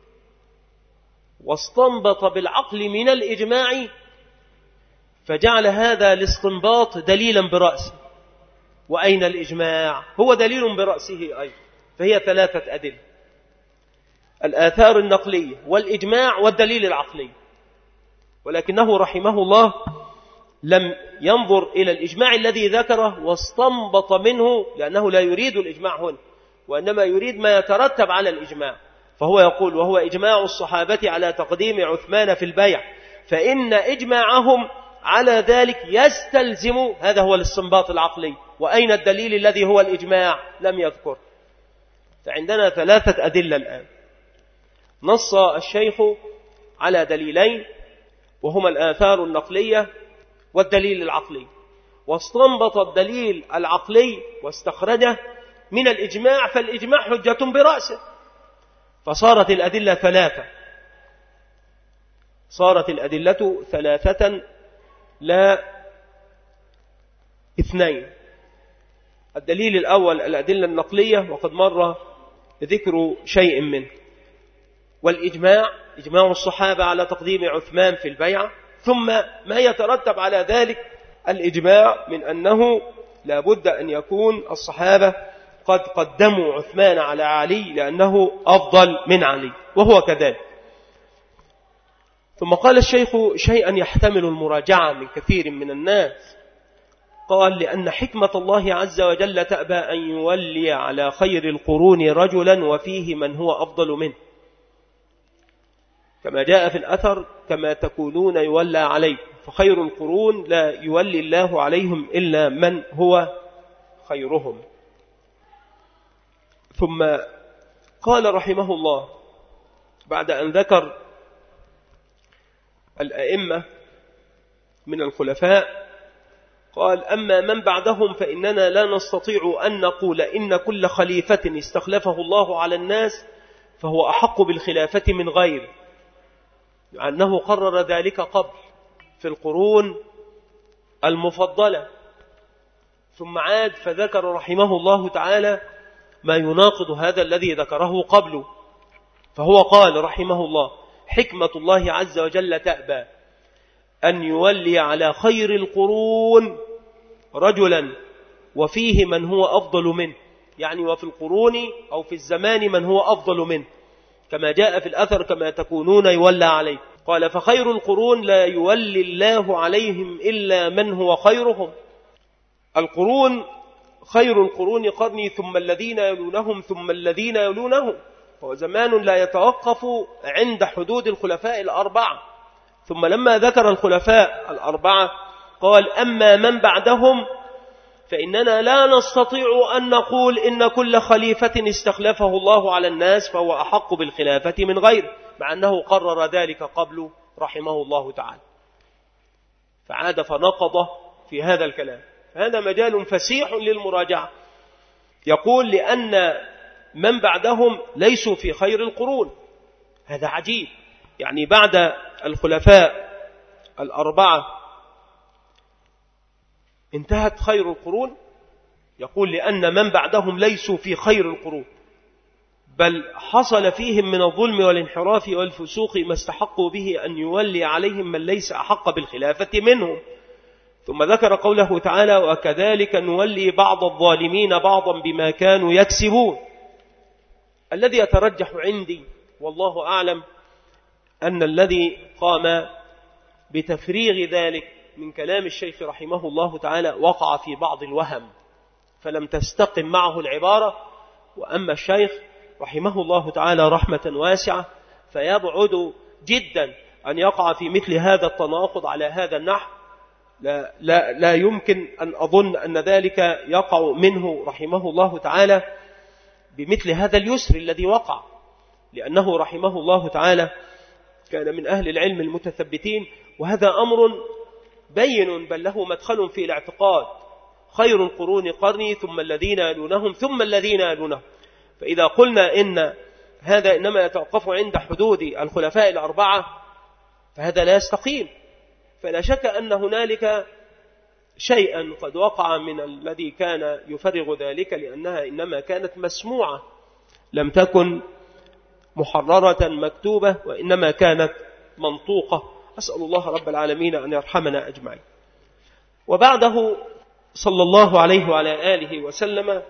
واستنبط بالعقل من الإجماع فجعل هذا الاستنباط دليلا برأسه. وأين الإجماع؟ هو دليل برأسه أيضا. فهي ثلاثة أدلة: الآثار النقلية والإجماع والدليل العقلي. ولكنه رحمه الله لم ينظر إلى الإجماع الذي ذكره واستنبط منه، لأنه لا يريد الإجماع هنا وإنما يريد ما يترتب على الإجماع. فهو يقول: وهو إجماع الصحابة على تقديم عثمان في البيع، فإن إجماعهم على ذلك يستلزم، هذا هو الاستنباط العقلي. وأين الدليل الذي هو الإجماع؟ لم يذكر. فعندنا ثلاثة أدلة الآن. نص الشيخ على دليلين وهما الآثار النقلية والدليل العقلي، واستنبط الدليل العقلي واستخرجه من الإجماع، فالإجماع حجة برأسه، فصارت الأدلة ثلاثة، صارت الأدلة ثلاثة لا اثنين. الدليل الأول الأدلة النقلية، وقد مر ذكر شيء منه، والإجماع إجماع الصحابة على تقديم عثمان في البيعة، ثم ما يترتب على ذلك الإجماع من أنه لا بد أن يكون الصحابة قد قدموا عثمان على علي لأنه أفضل من علي، وهو كذلك. ثم قال الشيخ شيئا يحتمل المراجعة من كثير من الناس، قال: لأن حكمة الله عز وجل تأبى أن يولي على خير القرون رجلا وفيه من هو أفضل منه، كما جاء في الأثر: كما تكونون يولى عليكم، فخير القرون لا يولي الله عليهم إلا من هو خيرهم. ثم قال رحمه الله بعد أن ذكر الأئمة من الخلفاء، قال: أما من بعدهم فإننا لا نستطيع أن نقول إن كل خليفة استخلفه الله على الناس فهو أحق بالخلافة من غيره، لأنه قرر ذلك قبل في القرون المفضلة. ثم عاد فذكر رحمه الله تعالى ما يناقض هذا الذي ذكره قبله، فهو قال رحمه الله: حكمة الله عز وجل تأبى أن يولي على خير القرون رجلا وفيه من هو أفضل منه، يعني وفي القرون أو في الزمان من هو أفضل منه، كما جاء في الأثر: كما تكونون يولى عليه. قال: فخير القرون لا يولي الله عليهم إلا من هو خيرهم. القرون خير القرون قرني ثم الذين يلونهم ثم الذين يلونهم، هو زمان لا يتوقف عند حدود الخلفاء الأربعة. ثم لما ذكر الخلفاء الأربعة قال: أما من بعدهم فإننا لا نستطيع أن نقول إن كل خليفة استخلفه الله على الناس فهو أحق بالخلافة من غيره، مع أنه قرر ذلك قبل رحمه الله تعالى. فعاد فنقض في هذا الكلام. هذا مجال فسيح للمراجعة. يقول: لأن من بعدهم ليسوا في خير القرون. هذا عجيب، يعني بعد الخلفاء الأربعة انتهت خير القرون؟ يقول: لأن من بعدهم ليسوا في خير القرون، بل حصل فيهم من الظلم والانحراف والفسوق ما استحقوا به أن يولي عليهم من ليس أحق بالخلافة منهم. ثم ذكر قوله تعالى: وكذلك نولي بعض الظالمين بعضا بما كانوا يكسبون. الذي يترجح عندي والله أعلم أن الذي قام بتفريغ ذلك من كلام الشيخ رحمه الله تعالى وقع في بعض الوهم فلم تستقم معه العبارة، وأما الشيخ رحمه الله تعالى رحمة واسعة فيبعد جدا أن يقع في مثل هذا التناقض على هذا النحو. لا, لا, لا يمكن أن أظن أن ذلك يقع منه رحمه الله تعالى بمثل هذا اليسر الذي وقع، لأنه رحمه الله تعالى كان من أهل العلم المتثبتين، وهذا أمر بين بل له مدخل في الاعتقاد: خير القرون قرني ثم الذين يلونهم ثم الذين يلونهم. فإذا قلنا إن هذا إنما يتوقف عند حدود الخلفاء الأربعة فهذا لا يستقيم. فلا شك أن هنالك شيئا قد وقع من الذي كان يفرغ ذلك، لأنها إنما كانت مسموعة لم تكن محررة مكتوبة، وإنما كانت منطوقة. أسأل الله رب العالمين أن يرحمنا أجمعين. وبعده صلى الله عليه وعلى آله وسلم: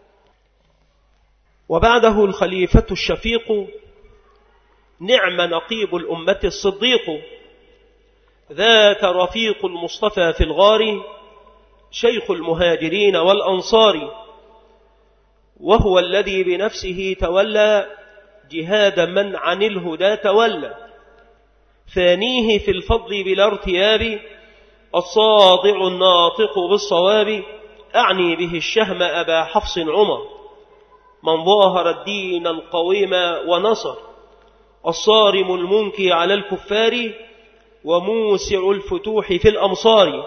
وبعده الخليفة الشفيق نعم نقيب الأمة الصديق، ذات رفيق المصطفى في الغار شيخ المهاجرين والأنصار، وهو الذي بنفسه تولى جهاد من عن الهدى تولى. ثانيه في الفضل بلا ارتياب الصادع الناطق بالصواب، أعني به الشهم أبا حفص عمر، من ظاهر الدين القويم ونصر، الصارم المنكي على الكفار، وموسع الفتوح في الأمصار.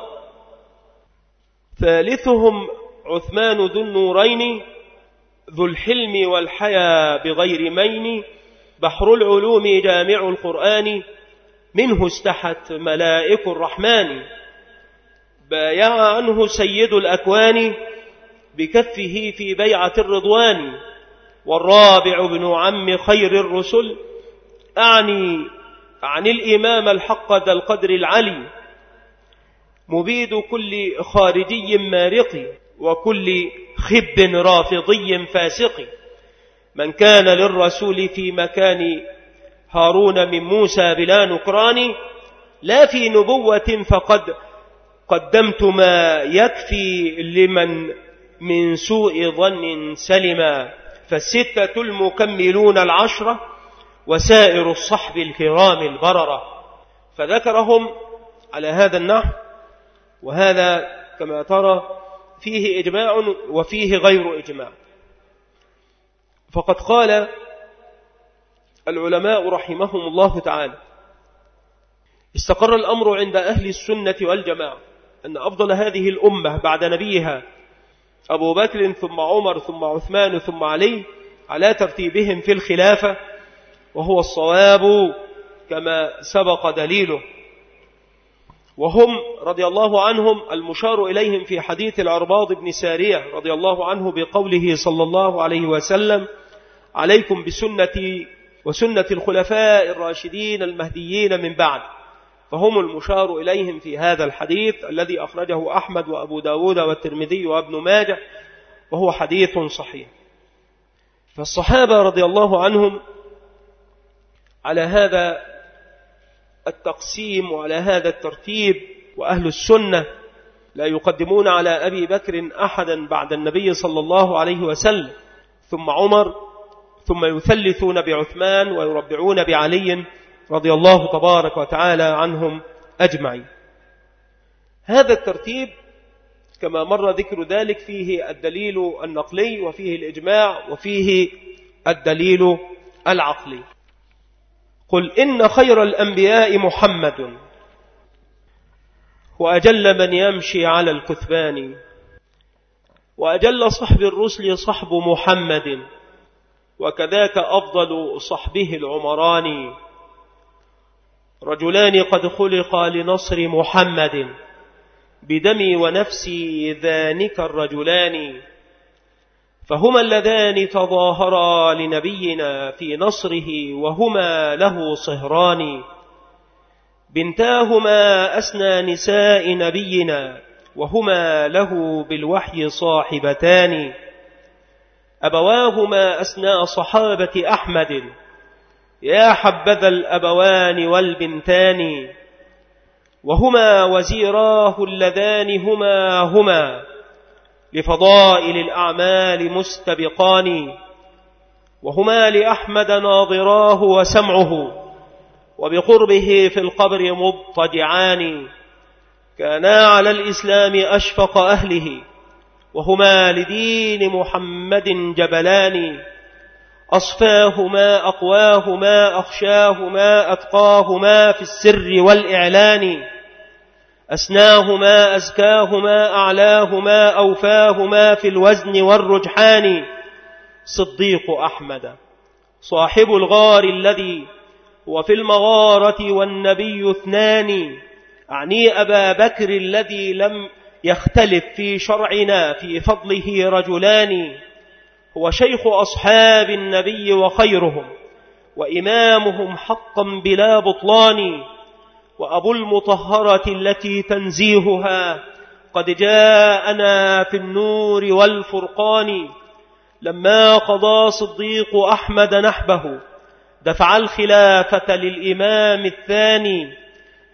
ثالثهم عثمان ذو النورين، ذو الحلم والحيا بغير مين، بحر العلوم جامع القرآن، منه استحت ملائك الرحمن، بايع عنه سيد الأكوان بكفه في بيعة الرضوان. والرابع ابن عم خير الرسل، أعني عن الإمام الحق ذا القدر العلي، مبيد كل خارجي مارق، وكل خب رافضي فاسق، من كان للرسول في مكان هارون من موسى بلا نكران، لا في نبوة فقد قدمت ما يكفي لمن من سوء ظن سلما، فالستة المكملون العشرة وسائر الصحب الكرام البررة. فذكرهم على هذا النحو، وهذا كما ترى فيه إجماع وفيه غير إجماع. فقد قال العلماء رحمهم الله تعالى: استقر الأمر عند أهل السنة والجماعة أن أفضل هذه الأمة بعد نبيها أبو بكر ثم عمر ثم عثمان ثم علي، على ترتيبهم في الخلافة، وهو الصواب كما سبق دليله. وهم رضي الله عنهم المشار إليهم في حديث العرباض بن سارية رضي الله عنه بقوله صلى الله عليه وسلم: عليكم بسنتي وسنة الخلفاء الراشدين المهديين من بعد. فهم المشار إليهم في هذا الحديث الذي أخرجه أحمد وأبو داود والترمذي وابن ماجه، وهو حديث صحيح. فالصحابة رضي الله عنهم على هذا التقسيم وعلى هذا الترتيب، وأهل السنة لا يقدمون على أبي بكر أحدا بعد النبي صلى الله عليه وسلم، ثم عمر، ثم يثلثون بعثمان ويربعون بعلي رضي الله تبارك وتعالى عنهم أجمعين. هذا الترتيب كما مر ذكر ذلك فيه الدليل النقلي وفيه الإجماع وفيه الدليل العقلي. قل إن خير الأنبياء محمد، وأجل من يمشي على الكثبان، وأجل صحب الرسل صحب محمد، وكذاك أفضل صحبه العمران، رجلان قد خلقا لنصر محمد، بدمي ونفسي ذانك الرجلان، فهما اللذان تظاهرا لنبينا في نصره، وهما له صهران، بنتاهما أسنى نساء نبينا، وهما له بالوحي صاحبتان، أبواهما أسنى صحابة أحمد، يا حبذا الأبوان والبنتان، وهما وزيراه اللذان هما هما، لفضائل الأعمال مستبقان، وهما لأحمد ناظراه وسمعه، وبقربه في القبر مضطجعان، كانا على الإسلام أشفق أهله، وهما لدين محمد جبلان، أصفاهما أقواهما أخشاهما أتقاهما في السر والإعلان، أسناهما أزكاهما أعلاهما أوفاهما في الوزن والرجحان، صديق أحمد صاحب الغار الذي هو في المغارة والنبي اثنان، أعني أبا بكر الذي لم يختلف في شرعنا في فضله رجلان، هو شيخ أصحاب النبي وخيرهم، وإمامهم حقا بلا بطلان، وأبو المطهرة التي تنزيهها قد جاءنا في النور والفرقان، لما قضى صديق أحمد نحبه دفع الخلافة للإمام الثاني،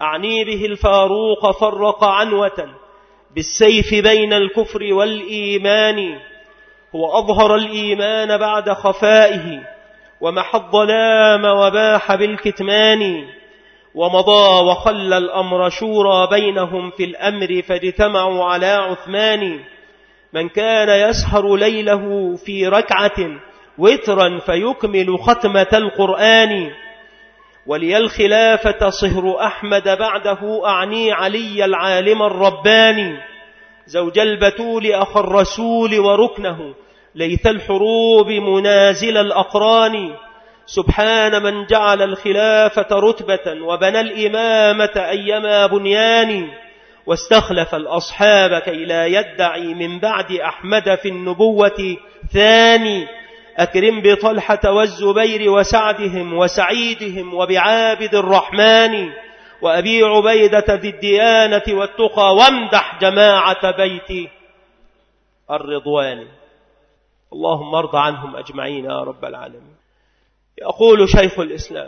أعني به الفاروق فرق عنوة بالسيف بين الكفر والإيمان، هو أظهر الإيمان بعد خفائه ومحى الظلام وباح بالكتمان، ومضى وخلى الأمر شورى بينهم في الأمر فاجتمعوا على عثمان. من كان يسهر ليله في ركعة وترا فيكمل ختمة القرآن، ولي الخلافة صهر أحمد بعده أعني علي العالم الرباني، زوج البتول أخ الرسول وركنه ليث الحروب منازل الأقران. سبحان من جعل الخلافة رتبة وبنى الإمامة أيما بنيان، واستخلف الأصحاب كي لا يدعي من بعد أحمد في النبوة ثاني. أكرم بطلحة والزبير وسعدهم وسعيدهم وبعابد الرحمن، وأبي عبيدة ذي الديانة والتقى، وامدح جماعة بيت الرضوان. اللهم ارض عنهم أجمعين يا رب العالمين. يقول شيخ الإسلام: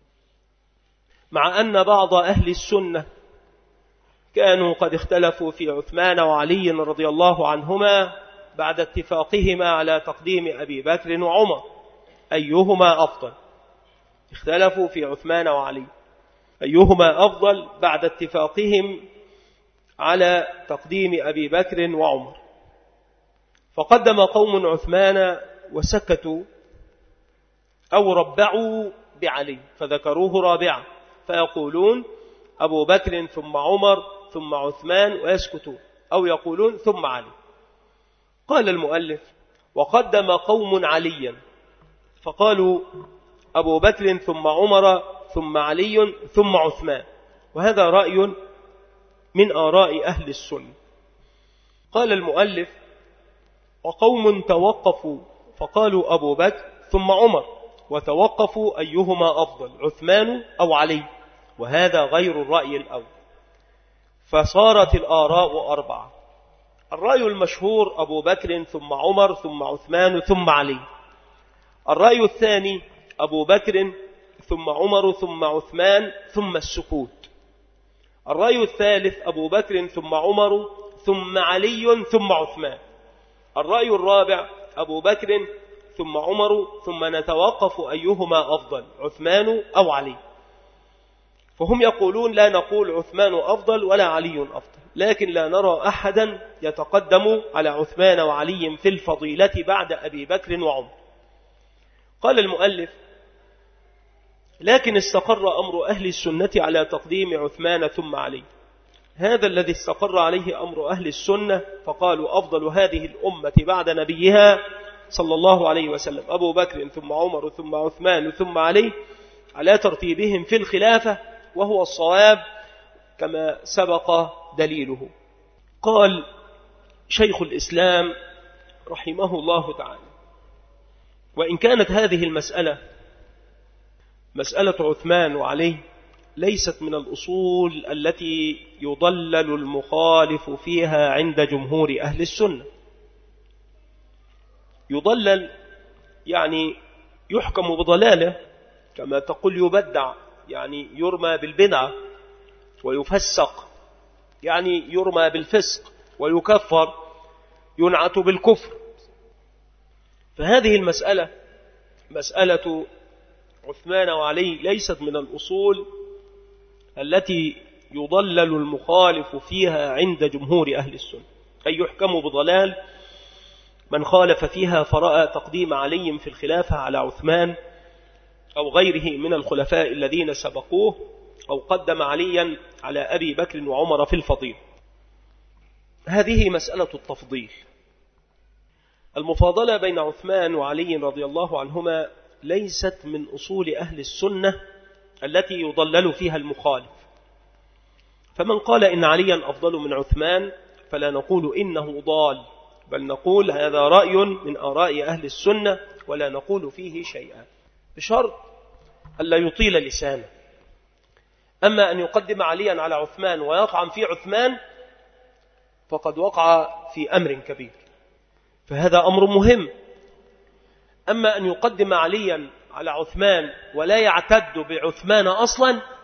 مع أن بعض أهل السنة كانوا قد اختلفوا في عثمان وعلي رضي الله عنهما بعد اتفاقهما على تقديم أبي بكر وعمر أيهما أفضل، اختلفوا في عثمان وعلي أيهما أفضل بعد اتفاقهم على تقديم أبي بكر وعمر، فقدم قوم عثمان وسكتوا أو ربعوا بعلي فذكروه رابعا، فيقولون أبو بكر ثم عمر ثم عثمان ويسكتون، أو يقولون ثم علي. قال المؤلف: وقدم قوم عليا فقالوا أبو بكر ثم عمر ثم علي ثم عثمان، وهذا رأي من آراء أهل السنة. قال المؤلف: وقوم توقفوا فقالوا أبو بكر ثم عمر، وتوقفوا أيهما أفضل عثمان أو علي، وهذا غير الرأي الأول، فصارت الآراء أربعة. الرأي المشهور أبو بكر ثم عمر ثم عثمان ثم علي. الرأي الثاني أبو بكر ثم عمر ثم عثمان ثم السكوت. الرأي الثالث أبو بكر ثم عمر ثم علي ثم عثمان. الرأي الرابع أبو بكر ثم عمر ثم نتوقف أيهما أفضل عثمان أو علي. فهم يقولون لا نقول عثمان أفضل ولا علي أفضل، لكن لا نرى أحدا يتقدم على عثمان وعلي في الفضيلة بعد أبي بكر وعمر. قال المؤلف: لكن استقر أمر أهل السنة على تقديم عثمان ثم علي، هذا الذي استقر عليه أمر أهل السنة، فقالوا أفضل هذه الأمة بعد نبيها صلى الله عليه وسلم أبو بكر ثم عمر ثم عثمان ثم علي، على ترتيبهم في الخلافة، وهو الصواب كما سبق دليله. قال شيخ الإسلام رحمه الله تعالى: وإن كانت هذه المسألة مسألة عثمان وعلي ليست من الأصول التي يضلل المخالف فيها عند جمهور أهل السنة. يضلل يعني يحكم بضلاله، كما تقول يبدع يعني يرمى بالبدعة، ويفسق يعني يرمى بالفسق، ويكفر ينعت بالكفر. فهذه المسألة مسألة عثمان وعلي ليست من الأصول التي يضلل المخالف فيها عند جمهور أهل السنة، أي يحكم بضلال من خالف فيها فرأى تقديم علي في الخلافة على عثمان أو غيره من الخلفاء الذين سبقوه، أو قدم عليا على أبي بكر وعمر في الفضيل. هذه مسألة التفضيل. المفاضلة بين عثمان وعلي رضي الله عنهما ليست من أصول أهل السنة التي يضلل فيها المخالف. فمن قال إن عليا أفضل من عثمان فلا نقول إنه ضال، بل نقول هذا رأي من آراء أهل السنة ولا نقول فيه شيئا، بشرط ألا يطيل لسانه. أما أن يقدم عليا على عثمان ويطعن في عثمان فقد وقع في أمر كبير، فهذا أمر مهم. أما أن يقدم عليا على عثمان ولا يعتد بعثمان أصلا،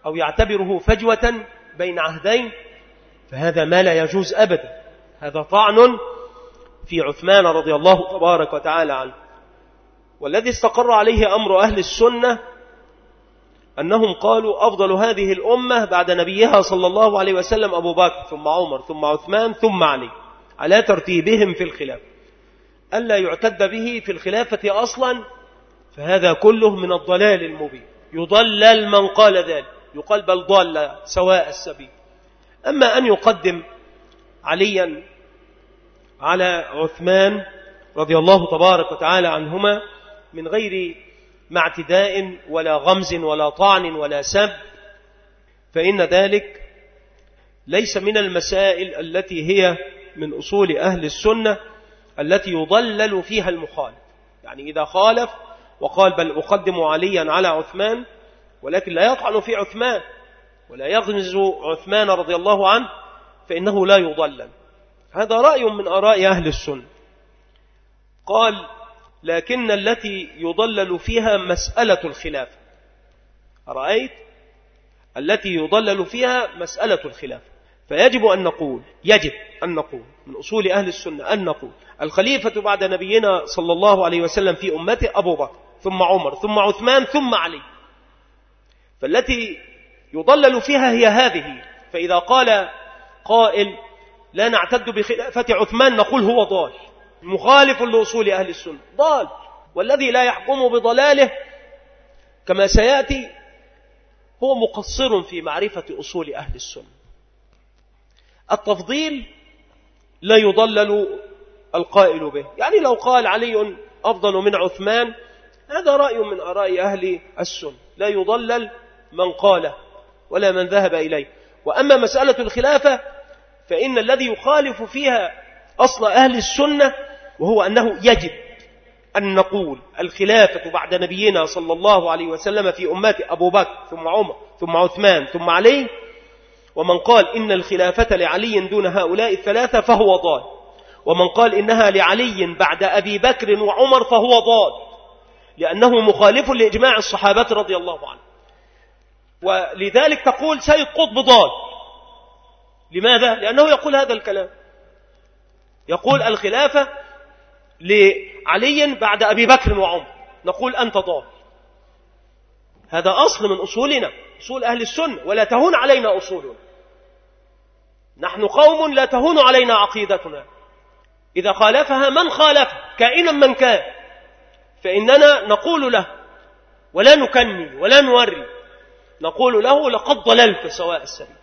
أو يعتبره فجوة بين عهدين، فهذا ما لا يجوز أبدا. هذا طعن في عثمان رضي الله تبارك وتعالى عنه. والذي استقر عليه أمر أهل السنة أنهم قالوا أفضل هذه الأمة بعد نبيها صلى الله عليه وسلم أبو بكر ثم عمر ثم عثمان ثم علي، على ترتيبهم في الخلافة. ألا يعتد به في الخلافة أصلا، فهذا كله من الضلال المبين. يضلل من قال ذلك، يقال بل ضل سواء السبيل. أما أن يقدم عليا على عثمان رضي الله تبارك وتعالى عنهما من غير مع اعتداء ولا غمز ولا طعن ولا سب، فإن ذلك ليس من المسائل التي هي من أصول أهل السنة التي يضلل فيها المخالف. يعني إذا خالف وقال بل أقدم عليا على عثمان، ولكن لا يطعن في عثمان ولا يغمز عثمان رضي الله عنه، فإنه لا يضلل. هذا رأي من آراء أهل السنة. قال لكن التي يضلل فيها مسألة الخلافة. رأيت التي يضلل فيها مسألة الخلافة، فيجب أن نقول يجب أن نقول من أصول أهل السنة أن نقول الخليفة بعد نبينا صلى الله عليه وسلم في أمته أبو بكر ثم عمر ثم عثمان ثم علي. فالتي يضلل فيها هي هذه. فإذا قال قائل لا نعتد بخلافة عثمان، نقول هو ضال مخالف لأصول أهل السنة، ضال. والذي لا يحكم بضلاله كما سيأتي هو مقصر في معرفة أصول أهل السنة. التفضيل لا يضلل القائل به. يعني لو قال علي أفضل من عثمان، هذا رأي من آراء أهل السنة، لا يضلل من قاله ولا من ذهب إليه. وأما مسألة الخلافة فإن الذي يخالف فيها أصل أهل السنة وهو أنه يجب أن نقول الخلافة بعد نبينا صلى الله عليه وسلم في أمات أبو بكر ثم عمر ثم عثمان ثم علي. ومن قال إن الخلافة لعلي دون هؤلاء الثلاثة فهو ضال، ومن قال إنها لعلي بعد أبي بكر وعمر فهو ضال، لأنه مخالف لإجماع الصحابة رضي الله عنهم. ولذلك تقول سيد قطب ضال. لماذا؟ لأنه يقول هذا الكلام، يقول الخلافة لعلي بعد أبي بكر وعمر، نقول أنت ضال. هذا أصل من أصولنا، أصول أهل السنة، ولا تهون علينا أصولنا. نحن قوم لا تهون علينا عقيدتنا. إذا خالفها من خالف كائنا من كان، فإننا نقول له ولا نكني ولا نوري، نقول له لقد ضللت سواء السبيل.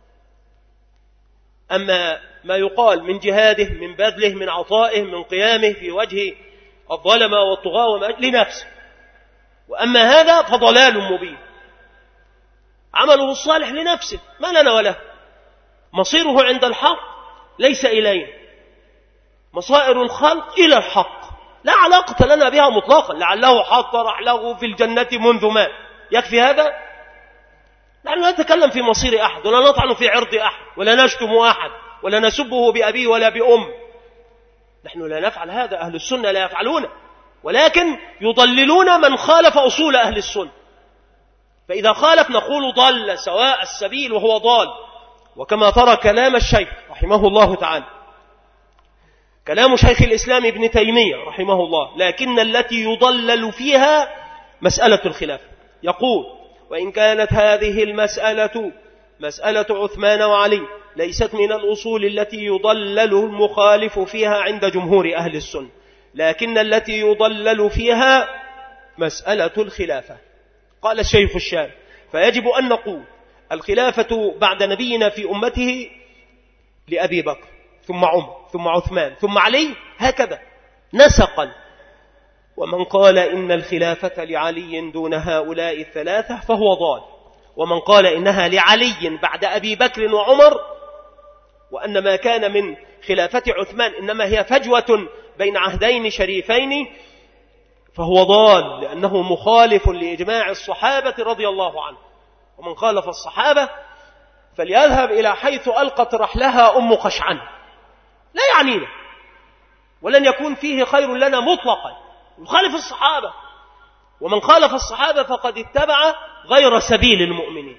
أما ما يقال من جهاده، من بذله، من عطائه، من قيامه في وجه الظلمة والطغاة لنفسه، وأما هذا فضلال مبين، عمله الصالح لنفسه، ما لنا وله. مصيره عند الحق ليس إلينا، مصائر الخلق إلى الحق لا علاقة لنا بها مطلقا. لعله حط رحله في الجنة منذ ما، يكفي هذا؟ نحن لا نتكلم في مصير أحد، ولا نطعن في عرض أحد، ولا نشتم أحد، ولا نسبه بأبيه ولا بأم. نحن لا نفعل هذا، أهل السنة لا يفعلون، ولكن يضللون من خالف أصول أهل السنة. فإذا خالف نقول ضل سواء السبيل وهو ضال. وكما ترى كلام الشيخ رحمه الله تعالى، كلام شيخ الإسلام ابن تيمية رحمه الله، لكن التي يضلل فيها مسألة الخلافة. يقول وإن كانت هذه المسألة مسألة عثمان وعلي ليست من الأصول التي يضلل المخالف فيها عند جمهور أهل السنة، لكن التي يضلل فيها مسألة الخلافة. قال الشيخ الشارح فيجب أن نقول الخلافة بعد نبينا في أمته لأبي بكر ثم عمر ثم عثمان ثم علي، هكذا نسقا. ومن قال إن الخلافة لعلي دون هؤلاء الثلاثة فهو ضال، ومن قال إنها لعلي بعد أبي بكر وعمر، وأن ما كان من خلافة عثمان إنما هي فجوة بين عهدين شريفين، فهو ضال، لأنه مخالف لإجماع الصحابة رضي الله عنهم. ومن خالف الصحابة فليذهب إلى حيث ألقت رحلها أم قشعن، لا يعنينا، ولن يكون فيه خير لنا مطلقا يخالف الصحابة. ومن خالف الصحابة فقد اتبع غير سبيل المؤمنين.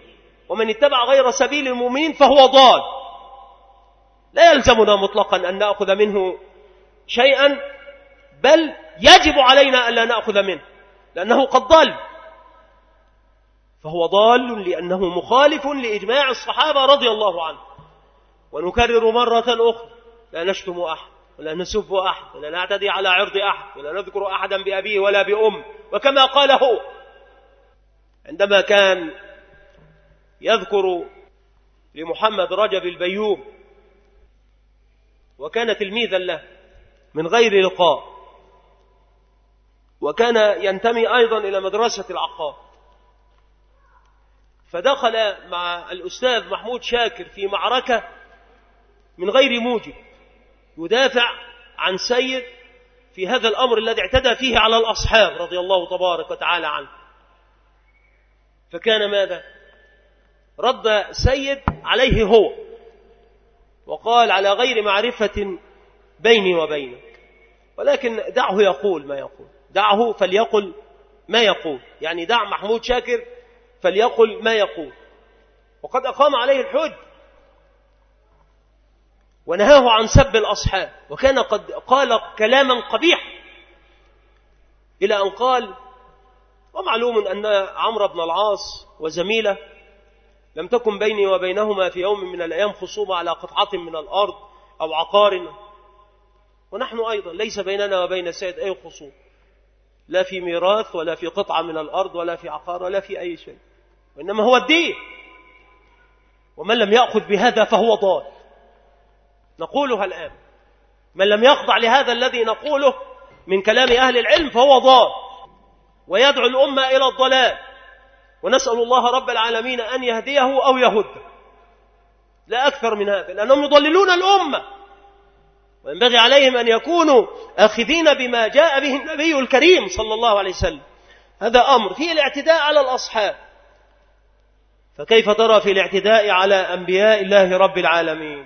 ومن اتبع غير سبيل المؤمنين فهو ضال. لا يلزمنا مطلقا أن نأخذ منه شيئا، بل يجب علينا أن لا نأخذ منه لأنه قد ضل، فهو ضال لأنه مخالف لإجماع الصحابة رضي الله عنهم. ونكرر مرة أخرى: لا نشتم أحد ولا نسب أحد ولا نعتدي على عرض أحد ولا نذكر أحدا بأبيه ولا بأم. وكما قال هو عندما كان يذكر لمحمد رجب البيوم وكان تلميذا له من غير لقاء، وكان ينتمي أيضا إلى مدرسة العقاد، فدخل مع الأستاذ محمود شاكر في معركة من غير موجب يدافع عن سيد في هذا الأمر الذي اعتدى فيه على الأصحاب رضي الله تبارك وتعالى عنه. فكان ماذا؟ رد سيد عليه هو وقال: على غير معرفة بيني وبينك، ولكن دعه يقول ما يقول، دعه فليقل ما يقول، يعني دع محمود شاكر فليقل ما يقول. وقد أقام عليه الحج ونهاه عن سب الأصحاب، وكان قد قال كلاما قبيحا إلى أن قال: ومعلوم أن عمرو بن العاص وزميله لم تكن بيني وبينهما في يوم من الأيام خصومة على قطعة من الأرض أو عقار، ونحن أيضا ليس بيننا وبين سيد أي خصوم، لا في ميراث ولا في قطعة من الأرض ولا في عقار ولا في أي شيء، وإنما هو الدين، ومن لم يأخذ بهذا فهو ضال. نقولها الآن: من لم يخضع لهذا الذي نقوله من كلام أهل العلم فهو ضال ويدعو الأمة إلى الضلال، ونسأل الله رب العالمين أن يهديه أو يهده، لا أكثر من هذا، لأنهم يضللون الأمة، وينبغي عليهم أن يكونوا آخذين بما جاء به النبي الكريم صلى الله عليه وسلم. هذا أمر فيه الاعتداء على الأصحاب، فكيف ترى في الاعتداء على أنبياء الله رب العالمين؟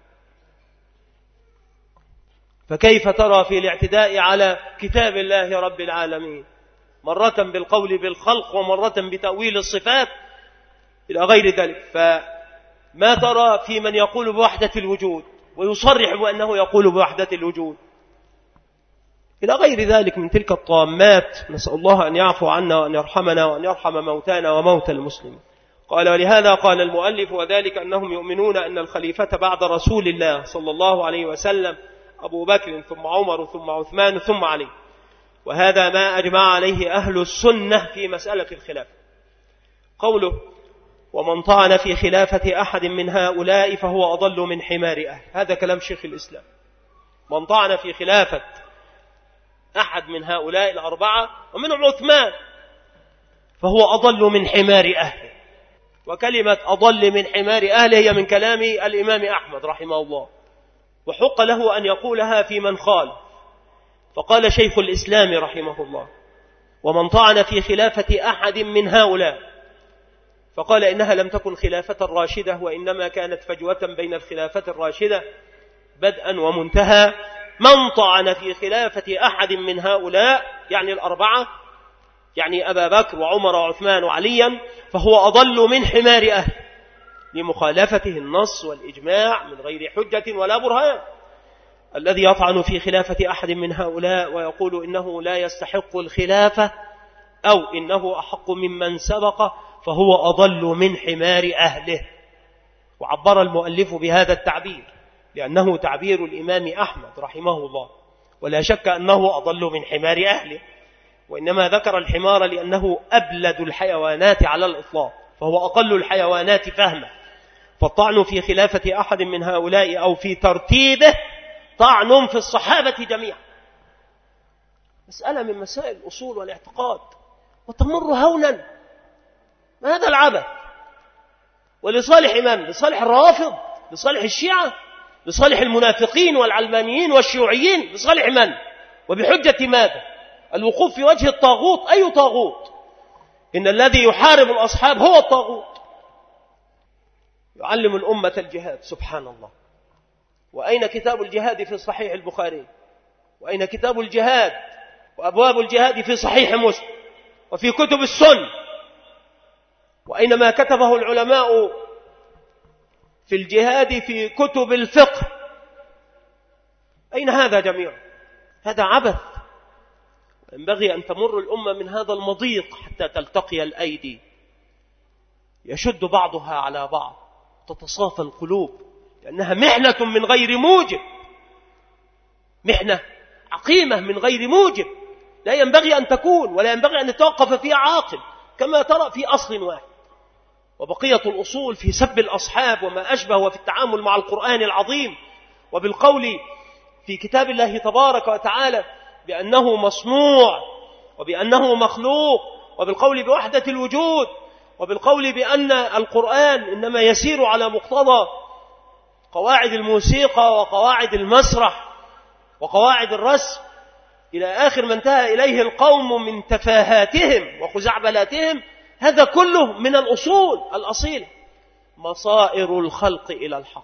فكيف ترى في الاعتداء على كتاب الله رب العالمين؟ مرة بالقول بالخلق ومرة بتأويل الصفات إلى غير ذلك. فما ترى في من يقول بوحدة الوجود ويصرح بأنه يقول بوحدة الوجود إلى غير ذلك من تلك الطامات؟ نسأل الله أن يعفو عنا وأن يرحمنا وأن يرحم موتانا وموتى المسلمين. قال: ولهذا قال المؤلف: وذلك أنهم يؤمنون أن الخليفة بعد رسول الله صلى الله عليه وسلم أبو بكر ثم عمر ثم عثمان ثم علي، وهذا ما أجمع عليه أهل السنة في مسألة الخلافة. قوله: ومن طعن في خلافة أحد من هؤلاء فهو أضل من حمار أهل، هذا كلام شيخ الإسلام. من طعن في خلافة أحد من هؤلاء الأربعة ومنهم عثمان فهو أضل من حمار أهله. وكلمة أضل من حمار أهله هي من كلام الإمام أحمد رحمه الله، وحق له أن يقولها في من خالف. فقال شيخ الإسلام رحمه الله: ومن طعن في خلافة أحد من هؤلاء، فقال إنها لم تكن خلافة راشدة، وإنما كانت فجوة بين الخلافة الراشدة بدءا ومنتهى. من طعن في خلافة أحد من هؤلاء يعني الأربعة، يعني أبا بكر وعمر وعثمان وعليا، فهو أضل من حمار أهل لمخالفته النص والإجماع من غير حجة ولا برهان. الذي يطعن في خلافة أحد من هؤلاء ويقول إنه لا يستحق الخلافة أو إنه أحق ممن سبق فهو أضل من حمار أهله. وعبر المؤلف بهذا التعبير لأنه تعبير الإمام أحمد رحمه الله، ولا شك أنه أضل من حمار أهله، وإنما ذكر الحمار لأنه أبلد الحيوانات على الإطلاق، فهو أقل الحيوانات فهما. فالطعن في خلافة أحد من هؤلاء أو في ترتيبه طعن في الصحابة جميعا. مسألة من مسائل الأصول والاعتقاد وتمر هونا، ما هذا العبث؟ ولصالح من؟ لصالح الرافض؟ لصالح الشيعة؟ لصالح المنافقين والعلمانيين والشيوعيين؟ لصالح من؟ وبحجة ماذا؟ الوقوف في وجه الطاغوت. أي طاغوت؟ إن الذي يحارب الأصحاب هو الطاغوت. يعلم الأمة الجهاد، سبحان الله. وأين كتاب الجهاد في صحيح البخاري؟ وأين كتاب الجهاد وأبواب الجهاد في صحيح مسلم وفي كتب السنة؟ وأين ما كتبه العلماء في الجهاد في كتب الفقه؟ أين هذا جميعا؟ هذا عبث. ينبغي أن تمر الأمة من هذا المضيق حتى تلتقي الأيدي، يشد بعضها على بعض، تتصافى القلوب، لأنها محنة من غير موجب، محنة عقيمة من غير موجب لا ينبغي أن تكون ولا ينبغي أن يتوقف فيها عاقل، كما ترى في أصل واحد. وبقية الأصول في سب الأصحاب وما أشبه، وفي التعامل مع القرآن العظيم، وبالقول في كتاب الله تبارك وتعالى بأنه مصنوع وبأنه مخلوق، وبالقول بوحدة الوجود، وبالقول بأن القرآن إنما يسير على مقتضى قواعد الموسيقى وقواعد المسرح وقواعد الرسم، إلى آخر ما انتهى إليه القوم من تفاهاتهم وخزعبلاتهم. هذا كله من الأصول الأصيلة، مصائر الخلق إلى الحق.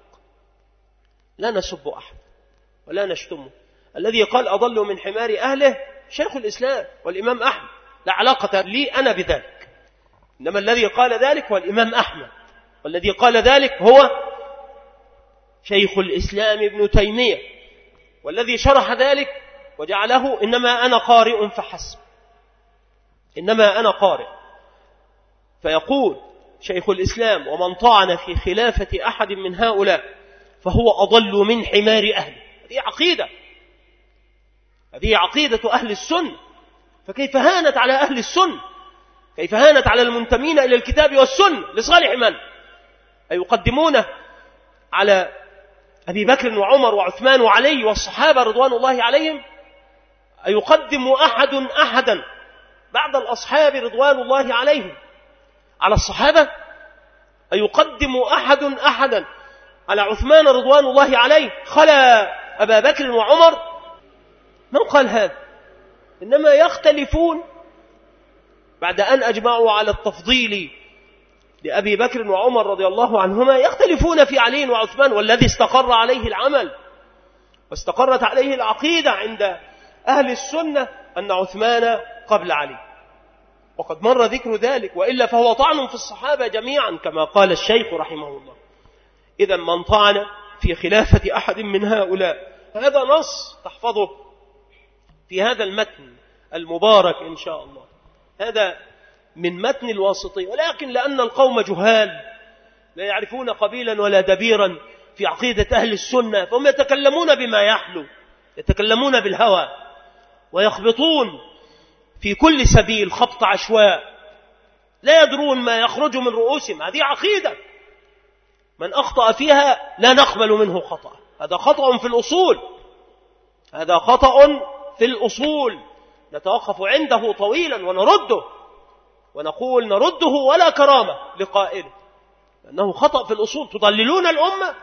لا نسب أحد ولا نشتمه. الذي قال أضل من حمار أهله شيخ الإسلام والإمام أحمد، لا علاقة لي أنا بذلك، إنما الذي قال ذلك هو الإمام أحمد، والذي قال ذلك هو شيخ الإسلام ابن تيمية، والذي شرح ذلك وجعله إنما أنا قارئ فحسب، إنما أنا قارئ. فيقول شيخ الإسلام: ومن طعن في خلافة أحد من هؤلاء فهو أضل من حمار أهله. هذه عقيدة، هذه عقيدة أهل السنة. فكيف هانت على أهل السنة؟ كيف هانت على المنتمين إلى الكتاب والسنة؟ لصالح من؟ أيقدمون على أبي بكر وعمر وعثمان وعلي والصحابة رضوان الله عليهم؟ أيقدم أحد أحدا بعد الأصحاب رضوان الله عليهم على الصحابة؟ أيقدم أحد أحدا على عثمان رضوان الله عليه خلا أبا بكر وعمر؟ من قال هذا؟ إنما يختلفون بعد أن أجمعوا على التفضيل لأبي بكر وعمر رضي الله عنهما، يختلفون في علي وعثمان، والذي استقر عليه العمل واستقرت عليه العقيدة عند أهل السنة أن عثمان قبل علي، وقد مر ذكر ذلك، وإلا فهو طعن في الصحابة جميعا كما قال الشيخ رحمه الله. إذا من طعن في خلافة أحد من هؤلاء، هذا نص تحفظه في هذا المتن المبارك إن شاء الله، هذا من متن الواسطي. ولكن لأن القوم جهال لا يعرفون قبيلا ولا دبيرا في عقيدة أهل السنة، فهم يتكلمون بما يحلو، يتكلمون بالهوى، ويخبطون في كل سبيل خبط عشواء، لا يدرون ما يخرج من رؤوسهم. هذه عقيدة من أخطأ فيها لا نقبل منه خطأ، هذا خطأ في الأصول، هذا خطأ في الأصول، نتوقف عنده طويلا ونرده، ونقول نرده ولا كرامة لقائله، لأنه خطأ في الأصول. تضللون الأمة،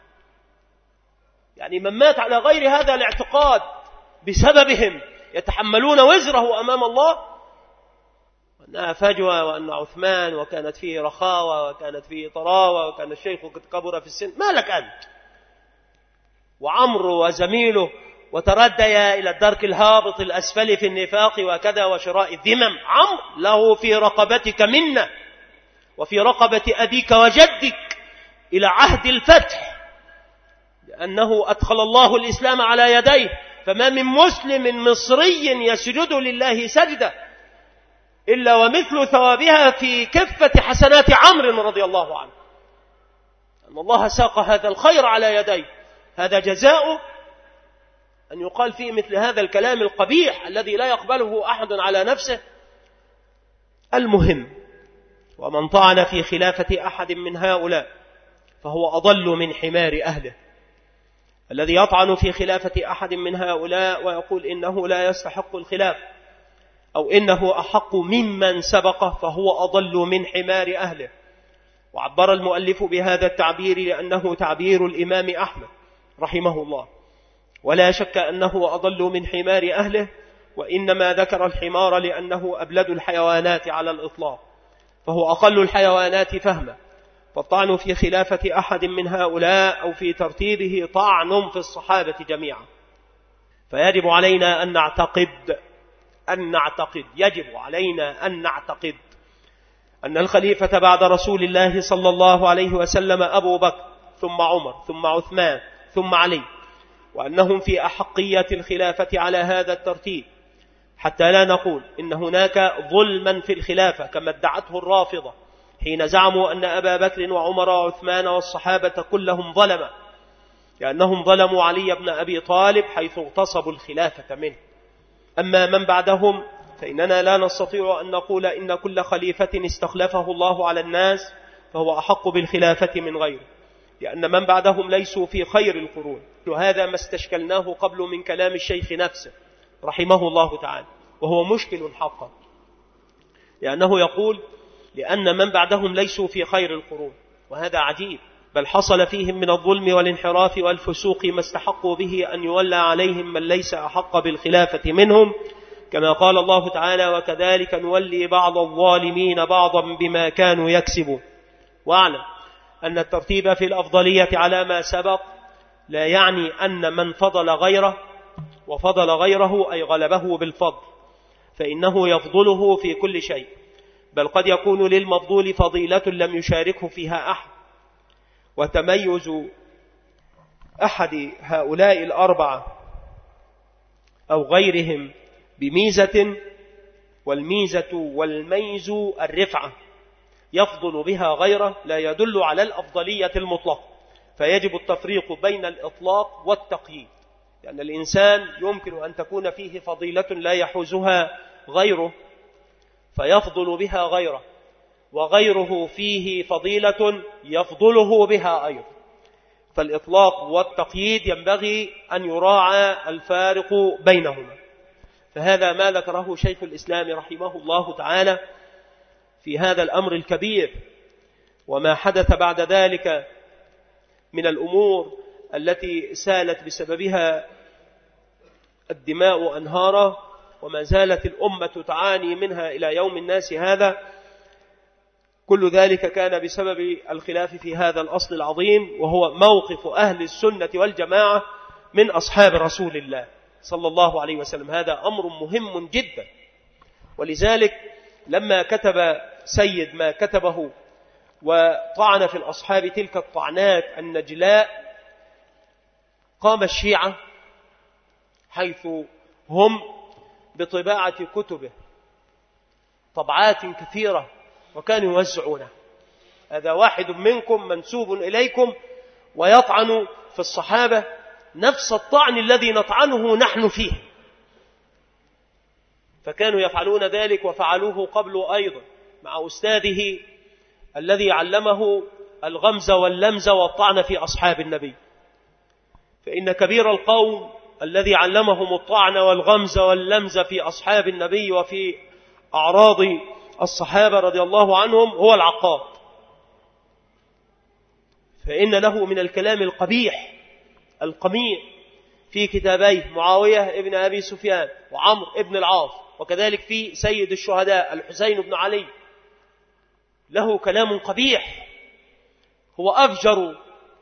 يعني من مات على غير هذا الاعتقاد بسببهم يتحملون وزره أمام الله، وأنها فجوة، وأن عثمان وكانت فيه رخاوة وكانت فيه طراوة وكان الشيخ قد كبر في السن. ما لك أنت؟ وعمرو وزميله وترديا إلى الدرك الهابط الأسفل في النفاق وكذا وشراء الذمم. عمرو له في رقبتك منة، وفي رقبة أبيك وجدك إلى عهد الفتح، لأنه أدخل الله الإسلام على يديه، فما من مسلم مصري يسجد لله سجدة إلا ومثل ثوابها في كفة حسنات عمرو رضي الله عنه، أن الله ساق هذا الخير على يديه. هذا جزاؤه أن يقال فيه مثل هذا الكلام القبيح الذي لا يقبله أحد على نفسه. المهم، ومن طعن في خلافة أحد من هؤلاء فهو أضل من حمار أهله. الذي يطعن في خلافة أحد من هؤلاء ويقول إنه لا يستحق الخلاف أو إنه أحق ممن سبقه فهو أضل من حمار أهله. وعبر المؤلف بهذا التعبير لأنه تعبير الإمام أحمد رحمه الله، ولا شك أنه أضل من حمار أهله، وإنما ذكر الحمار لأنه أبلد الحيوانات على الإطلاق، فهو أقل الحيوانات فهما. فالطعن في خلافة أحد من هؤلاء أو في ترتيبه طعن في الصحابة جميعا. فيجب علينا أن نعتقد أن نعتقد يجب علينا أن نعتقد أن الخليفة بعد رسول الله صلى الله عليه وسلم أبو بكر ثم عمر ثم عثمان ثم علي، وأنهم في أحقية الخلافة على هذا الترتيب، حتى لا نقول إن هناك ظلما في الخلافة كما ادعته الرافضة حين زعموا أن أبا بكر وعمر وعثمان والصحابة كلهم ظلما، لأنهم ظلموا علي بن أبي طالب حيث اغتصبوا الخلافة منه. أما من بعدهم فإننا لا نستطيع أن نقول إن كل خليفة استخلفه الله على الناس فهو أحق بالخلافة من غيره، لأن من بعدهم ليسوا في خير القرون، وهذا ما استشكلناه قبل من كلام الشيخ نفسه رحمه الله تعالى، وهو مشكل حقا، لأنه يقول لأن من بعدهم ليسوا في خير القرون، وهذا عجيب، بل حصل فيهم من الظلم والانحراف والفسوق ما استحقوا به أن يولى عليهم من ليس أحق بالخلافة منهم، كما قال الله تعالى: وكذلك نولي بعض الظالمين بعضا بما كانوا يكسبون. واعلم أن الترتيب في الأفضلية على ما سبق لا يعني أن من فضل غيره وفضل غيره أي غلبه بالفضل، فإنه يفضله في كل شيء، بل قد يكون للمفضول فضيلة لم يشاركه فيها أحد. وتميز أحد هؤلاء الأربعة أو غيرهم بميزة، والميزة والميز الرفعة يفضل بها غيره لا يدل على الأفضلية المطلقة، فيجب التفريق بين الإطلاق والتقييد، لأن الإنسان يمكن أن تكون فيه فضيلة لا يحوزها غيره فيفضل بها غيره، وغيره فيه فضيلة يفضله بها أيضا، فالإطلاق والتقييد ينبغي أن يراعى الفارق بينهما. فهذا ما ذكره شيخ الإسلام رحمه الله تعالى في هذا الأمر الكبير، وما حدث بعد ذلك من الأمور التي سالت بسببها الدماء أنهارا، وما زالت الأمة تعاني منها إلى يوم الناس هذا، كل ذلك كان بسبب الخلاف في هذا الأصل العظيم، وهو موقف أهل السنة والجماعة من أصحاب رسول الله صلى الله عليه وسلم. هذا أمر مهم جدا، ولذلك لما كتب سيد ما كتبه وطعن في الأصحاب تلك الطعنات النجلاء، قام الشيعة حيث هم بطباعة كتبه طبعات كثيرة وكانوا يوزعونه، هذا واحد منكم منسوب إليكم ويطعن في الصحابة نفس الطعن الذي نطعنه نحن فيه، فكانوا يفعلون ذلك وفعلوه قبل أيضا مع أستاذه الذي علمه الغمز واللمز والطعن في أصحاب النبي. فإن كبير القوم الذي علمهم الطعن والغمز واللمز في أصحاب النبي وفي أعراض الصحابة رضي الله عنهم هو العقاد، فإن له من الكلام القبيح القميع في كتابيه معاوية ابن أبي سفيان وعمر ابن العاص، وكذلك في سيد الشهداء الحسين بن علي، له كلام قبيح هو أفجر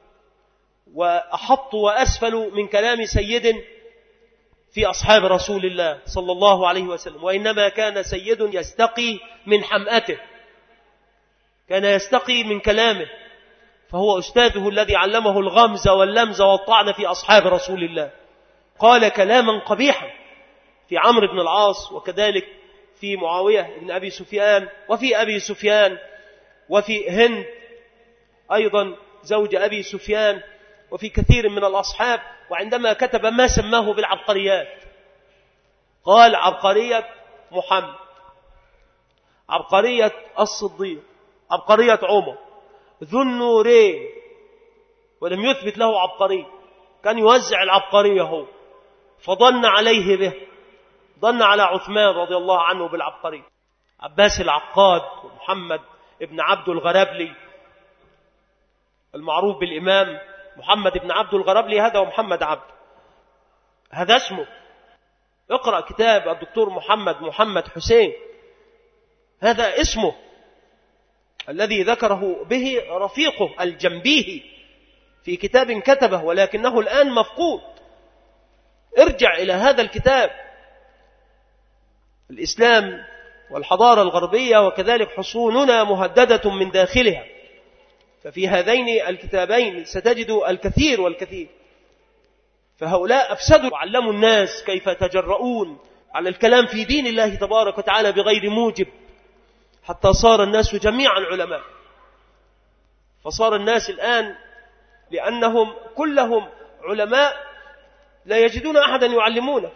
وأحط وأسفل من كلام سيد في أصحاب رسول الله صلى الله عليه وسلم، وإنما كان سيد يستقي من حمأته، كان يستقي من كلامه، فهو أستاذه الذي علمه الغمز واللمز والطعن في أصحاب رسول الله. قال كلاما قبيحا في عمرو بن العاص، وكذلك في معاوية بن أبي سفيان، وفي أبي سفيان، وفي هند أيضا زوج أبي سفيان، وفي كثير من الأصحاب. وعندما كتب ما سماه بالعبقريات قال عبقرية محمد، عبقرية الصديق، عبقرية عمر، ذو النورين، ولم يثبت له عبقرية، كان يوزع العبقرية هو، فظن عليه به، ظن على عثمان رضي الله عنه بالعبقرية. عباس العقاد ومحمد ابن عبد الغرابلي المعروف بالإمام محمد ابن عبد الغرابلي، هذا ومحمد عبد، هذا اسمه. اقرأ كتاب الدكتور محمد محمد حسين، هذا اسمه الذي ذكره به رفيقه الجنبيهي في كتاب كتبه، ولكنه الآن مفقود. ارجع إلى هذا الكتاب. الإسلام والحضارة الغربية، وكذلك حصوننا مهددة من داخلها. ففي هذين الكتابين ستجد الكثير والكثير. فهؤلاء أفسدوا وعلموا الناس كيف يتجرؤون على الكلام في دين الله تبارك وتعالى بغير موجب، حتى صار الناس جميعا علماء. فصار الناس الآن لأنهم كلهم علماء لا يجدون أحدا يعلمونه.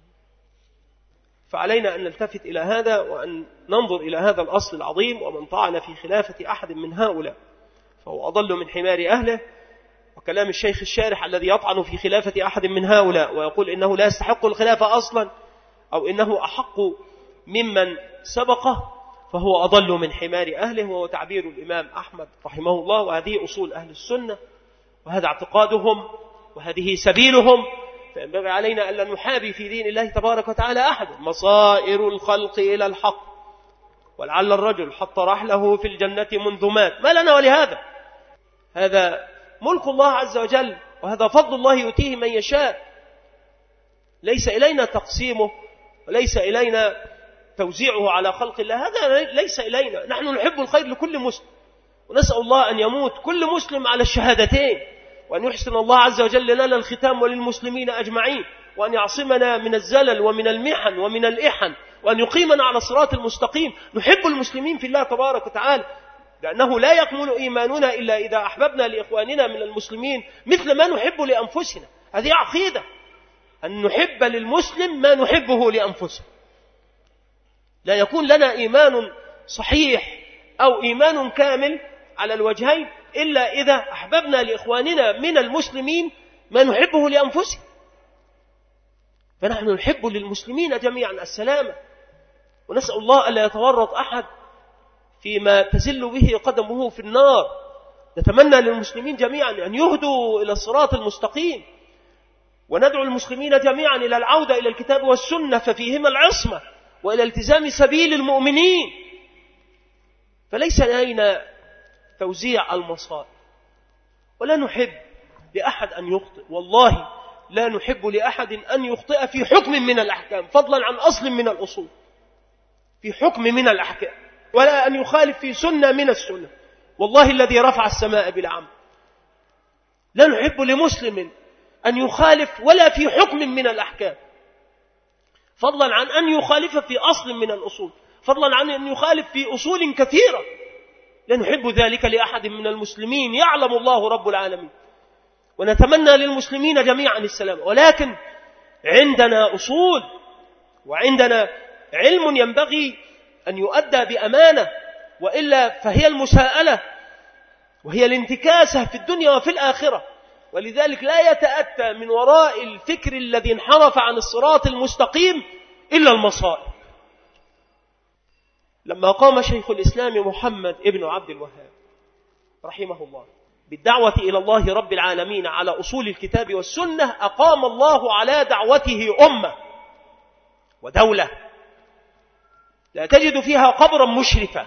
فعلينا أن نلتفت إلى هذا وأن ننظر إلى هذا الأصل العظيم. ومن طعن في خلافة أحد من هؤلاء فهو أضل من حمار أهله. وكلام الشيخ الشارح الذي يطعن في خلافة أحد من هؤلاء ويقول إنه لا يستحق الخلافة أصلا أو إنه أحق ممن سبقه فهو أضل من حمار أهله، وهو تعبير الإمام أحمد رحمه الله. وهذه أصول أهل السنة وهذا اعتقادهم وهذه سبيلهم. فينبغي علينا أن لا نحابي في دين الله تبارك وتعالى أحد. مصائر الخلق إلى الحق، ولعل الرجل حط رحله في الجنة منذ مات. ما لنا ولهذا؟ هذا ملك الله عز وجل، وهذا فضل الله يؤتيه من يشاء. ليس إلينا تقسيمه وليس إلينا توزيعه على خلق الله، هذا ليس إلينا. نحن نحب الخير لكل مسلم، ونسأل الله أن يموت كل مسلم على الشهادتين، وأن يحسن الله عز وجل لنا الختام وللمسلمين أجمعين، وأن يعصمنا من الزلل ومن المحن ومن الإحن، وأن يقيمنا على الصراط المستقيم. نحب المسلمين في الله تبارك وتعالى، لأنه لا يكمل إيماننا إلا إذا أحببنا لإخواننا من المسلمين مثل ما نحب لأنفسنا. هذه عقيدة، أن نحب للمسلم ما نحبه لأنفسنا. لا يكون لنا إيمان صحيح أو إيمان كامل على الوجهين إلا إذا أحببنا لإخواننا من المسلمين ما نحبه لأنفسنا. فنحن نحب للمسلمين جميعا السلامة، ونسأل الله ألا يتورط أحد فيما تزل به قدمه في النار. نتمنى للمسلمين جميعا أن يهدوا إلى الصراط المستقيم، وندعو المسلمين جميعا إلى العودة إلى الكتاب والسنة ففيهما العصمة، وإلى التزام سبيل المؤمنين. فليس علينا توزيع المصائب، ولا نحب لأحد أن يخطئ. والله لا نحب لأحد أن يخطئ في حكم من الأحكام، فضلا عن أصل من الأصول، في حكم من الأحكام، ولا أن يخالف في سنة من السنة. والله الذي رفع السماء بلا عمد، لا نحب لمسلم أن يخالف ولا في حكم من الأحكام، فضلا عن أن يخالف في أصل من الأصول، فضلا عن أن يخالف في أصول كثيرة. لا نحب ذلك لأحد من المسلمين، يعلم الله رب العالمين. ونتمنى للمسلمين جميعا السلام، ولكن عندنا أصول وعندنا علم ينبغي أن يؤدى بأمانة، وإلا فهي المساءلة وهي الانتكاسة في الدنيا وفي الآخرة. ولذلك لا يتأتى من وراء الفكر الذي انحرف عن الصراط المستقيم إلا المصائب. لما قام شيخ الإسلام محمد ابن عبد الوهاب رحمه الله بالدعوة إلى الله رب العالمين على أصول الكتاب والسنة، أقام الله على دعوته أمة ودولة لا تجد فيها قبرا مشرفا.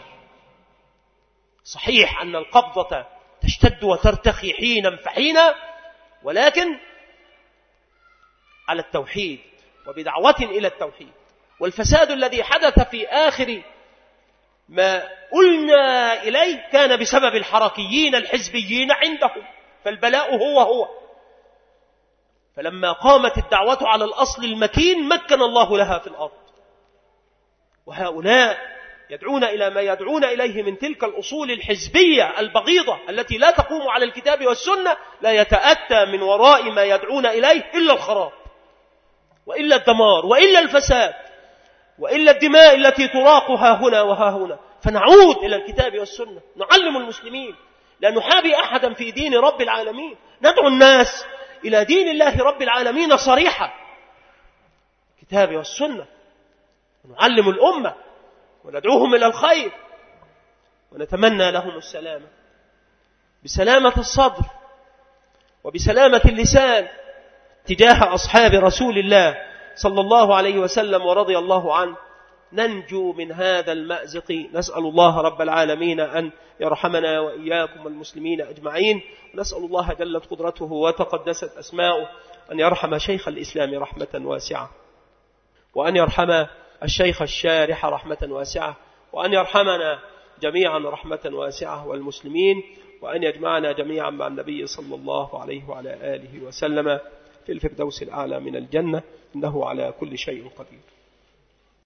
صحيح أن القبضة تشتد وترتخي حينا فحينا، ولكن على التوحيد وبدعوة إلى التوحيد. والفساد الذي حدث في آخر ما قلنا إليه كان بسبب الحركيين الحزبيين عندهم، فالبلاء هو هو. فلما قامت الدعوة على الأصل المكين مكن الله لها في الأرض. وهؤلاء يدعون إلى ما يدعون إليه من تلك الأصول الحزبية البغيضة التي لا تقوم على الكتاب والسنة، لا يتأتى من وراء ما يدعون إليه إلا الخراب، وإلا الدمار، وإلا الفساد، وإلا الدماء التي تراق ها هنا وها هنا. فنعود إلى الكتاب والسنة، نعلم المسلمين، لا نحابي أحدا في دين رب العالمين، ندعو الناس إلى دين الله رب العالمين صريحة، الكتاب والسنة، ونعلم الأمة وندعوهم إلى الخير، ونتمنى لهم السلامة بسلامة الصدر وبسلامة اللسان تجاه أصحاب رسول الله صلى الله عليه وسلم ورضي الله عنه، ننجو من هذا المأزق. نسأل الله رب العالمين أن يرحمنا وإياكم المسلمين أجمعين، ونسأل الله جلت قدرته وتقدست أسماؤه أن يرحم شيخ الإسلام رحمة واسعة، وأن يرحم الشيخ الشارح رحمة واسعة، وأن يرحمنا جميعا رحمة واسعة والمسلمين، وأن يجمعنا جميعا مع النبي صلى الله عليه وعلى آله وسلم في الفردوس الأعلى من الجنة، إنه على كل شيء قدير.